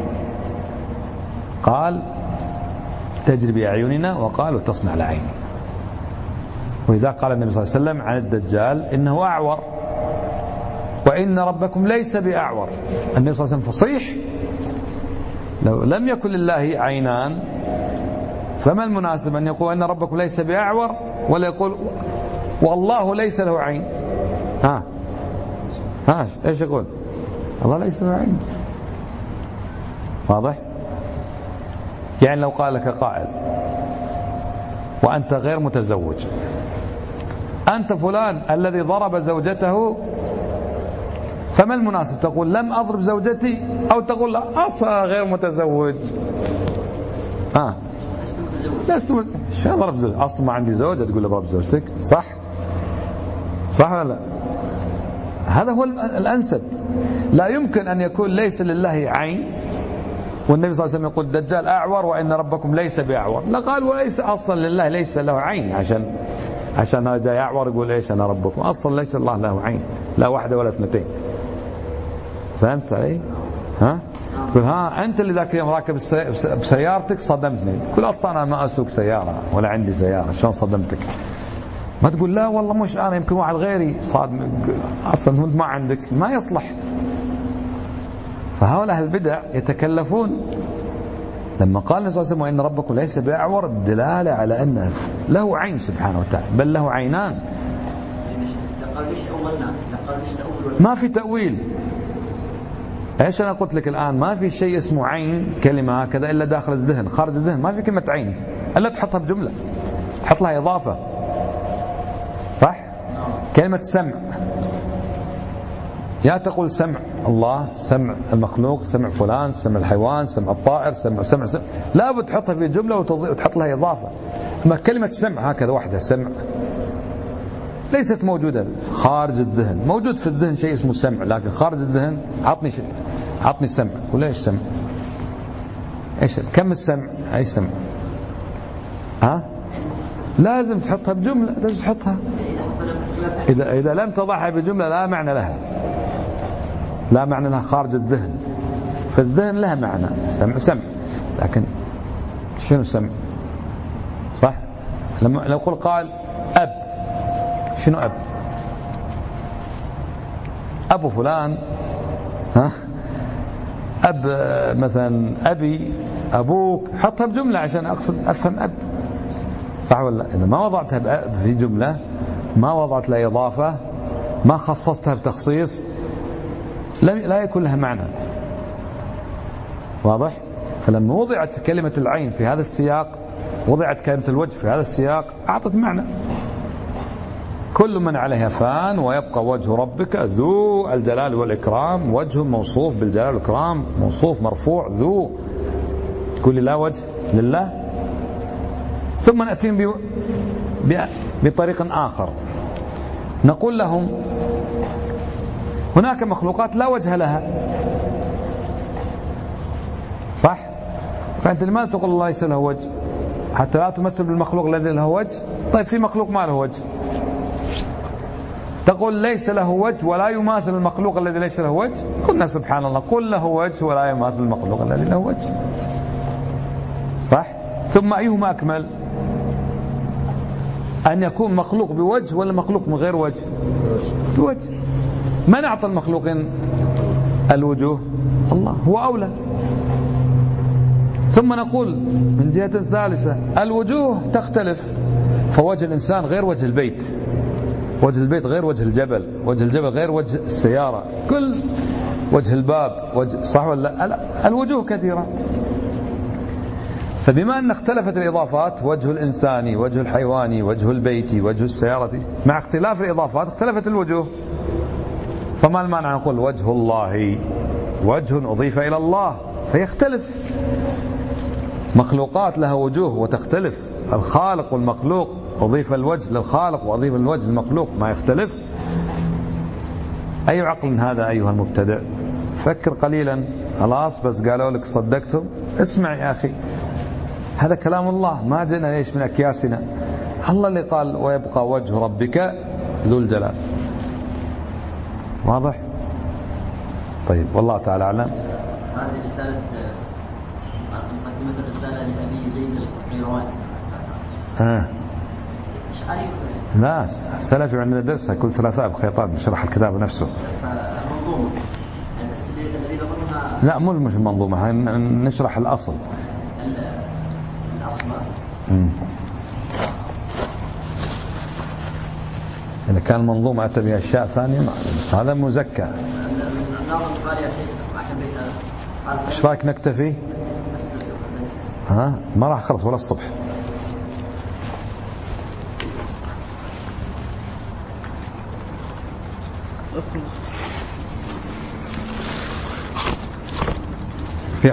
قال تجري بأعيننا وقال وتصنع على عيني. وإذا قال النبي صلى الله عليه وسلم عن الدجال إنه أعور وإن ربكم ليس بأعور، النبي صلى الله عليه وسلم فصيح. لو لم يكن لله عينان فما المناسب أن يقول أن ربكم ليس بأعور ولا يقول والله ليس له عين؟ ها ها إيش يقول؟ الله ليس له عين. واضح؟ يعني لو قال لك قائل وأنت غير متزوج، أنت فلان الذي ضرب زوجته، فما المناسب تقول لم أضرب زوجتي أو تقول لا أصلا غير متزوج؟ ها لست متزوج. شو أضرب زوجتي؟ أصلا ما عندي زوجة تقول أضرب زوجتك؟ صح صح ولا لا؟ هذا هو الأنسب. لا يمكن أن يكون ليس لله عين والنبي صلى الله عليه وسلم يقول الدجال أعور وإن ربكم ليس بأعور، لا قال وليس أصلا لله ليس له عين عشان عشان هذا جاي أعور يقول إيش أنا ربكم، أصلا ليس الله له عين، لا واحدة ولا اثنتين. فهمت علي؟ ها؟ قل ها أنت اللي ذاك اليوم راكب بسيارتك صدمتني، تقول أصلا أنا ما أسوق سيارة ولا عندي سيارة، شلون صدمتك؟ ما تقول لا والله مش أنا يمكن واحد غيري صادم، أصلا أنت ما عندك، ما يصلح. فهؤلاء أهل البدع يتكلفون. لما قال النبي صلى الله عليه وسلم وإن ربكم ليس بأعور الدلالة على أن له عين سبحانه وتعالى، بل له عينان. ما في تأويل. ايش انا قلت لك الآن؟ ما في شيء اسمه عين كلمة هكذا إلا داخل الذهن، خارج الذهن ما في كلمة عين إلا تحطها بجملة، تحط لها إضافة. صح؟ كلمة سمع، يا تقول سمع الله، سمع المخلوق، سمع فلان، سمع الحيوان، سمع الطائر، سمع سمع, سمع. لا بتحطها في جملة وتحط لها إضافة. أما كلمة سمع هكذا وحدها سمع ليست موجودة خارج الذهن. موجود في الذهن شيء اسمه سمع، لكن خارج الذهن عطني شيء، عطني سمع. ولا ايش سمع؟ ايش كم السمع؟ اي سمع؟ ها؟ لازم تحطها بجملة، لازم تحطها. إذا إذا لم تضعها بجملة لا معنى لها، لا معنى لها خارج الذهن. فالذهن لها معنى سمع سمع، لكن شنو سمع؟ صح؟ لما لو قل قال أب، شنو أب؟ أبو فلان، ها؟ أب مثلا أبي، أبوك، حطها بجملة عشان أقصد أفهم أب. صح ولا لا؟ إذا ما وضعتها في جملة، ما وضعت لها إضافة، ما خصصتها بتخصيص، لا يكون لها معنى. واضح؟ فلما وضعت كلمة العين في هذا السياق، وضعت كلمة الوجه في هذا السياق، أعطت معنى. كل من عليها فان ويبقى وجه ربك ذو الجلال والإكرام. وجه موصوف بالجلال والإكرام، موصوف مرفوع ذو. تقول لي لا وجه لله؟ ثم نأتيهم بطريق آخر، نقول لهم هناك مخلوقات لا وجه لها، صح؟ فأنت لماذا تقول الله ليس له وجه؟ حتى لا تمثل بالمخلوق الذي له وجه. طيب في مخلوق ما له وجه، تقول ليس له وجه ولا يماثل المخلوق الذي ليس له وجه. قلنا سبحان الله، قل له وجه ولا يماثل المخلوق الذي له وجه، صح؟ ثم أيهما أكمل، أن يكون مخلوق بوجه ولا مخلوق من غير وجه؟ بوجه. من أعطى المخلوقين الوجوه؟ الله، هو أولى. ثم نقول من جهة ثالثة الوجوه تختلف، فوجه الإنسان غير وجه البيت، وجه البيت غير وجه الجبل، وجه الجبل غير وجه السيارة، كل وجه الباب وجه، صح ولا لا؟ الوجوه كثيرة. فبما أن اختلفت الإضافات، وجه الإنساني، وجه الحيواني، وجه البيتي، وجه السيارة، مع اختلاف الإضافات اختلفت الوجوه. فما المانع نقول وجه الله وجه أضيف إلى الله فيختلف؟ مخلوقات لها وجوه وتختلف، الخالق والمخلوق أضيف الوجه للخالق وأضيف الوجه للمخلوق، ما يختلف؟ أي عقل هذا أيها المبتدع؟ فكر قليلا. خلاص بس قالوا لك صدقتم؟ اسمع يا أخي، هذا كلام الله، ما جئنا ليش من أكياسنا. الله اللي قال ويبقى وجه ربك ذو الجلال. واضح؟ طيب والله تعالى أعلم. هذه رسالة مقدمة الرسالة لأبي زيد القيرواني. آه. أشعري؟ لا، سلفي عندنا درسها كل ثلاثاء بخيطات بشرح الكتاب نفسه. منظومة الذي ذكرنا. لا مو مش المنظومة، نشرح الأصل. الأصل. امم إذا كان منظومة أتى بها أشياء ثانية، بس هذا مزكى. إيش رأيك نكتفي؟ ها ما راح خلص ولا الصبح. أخلص.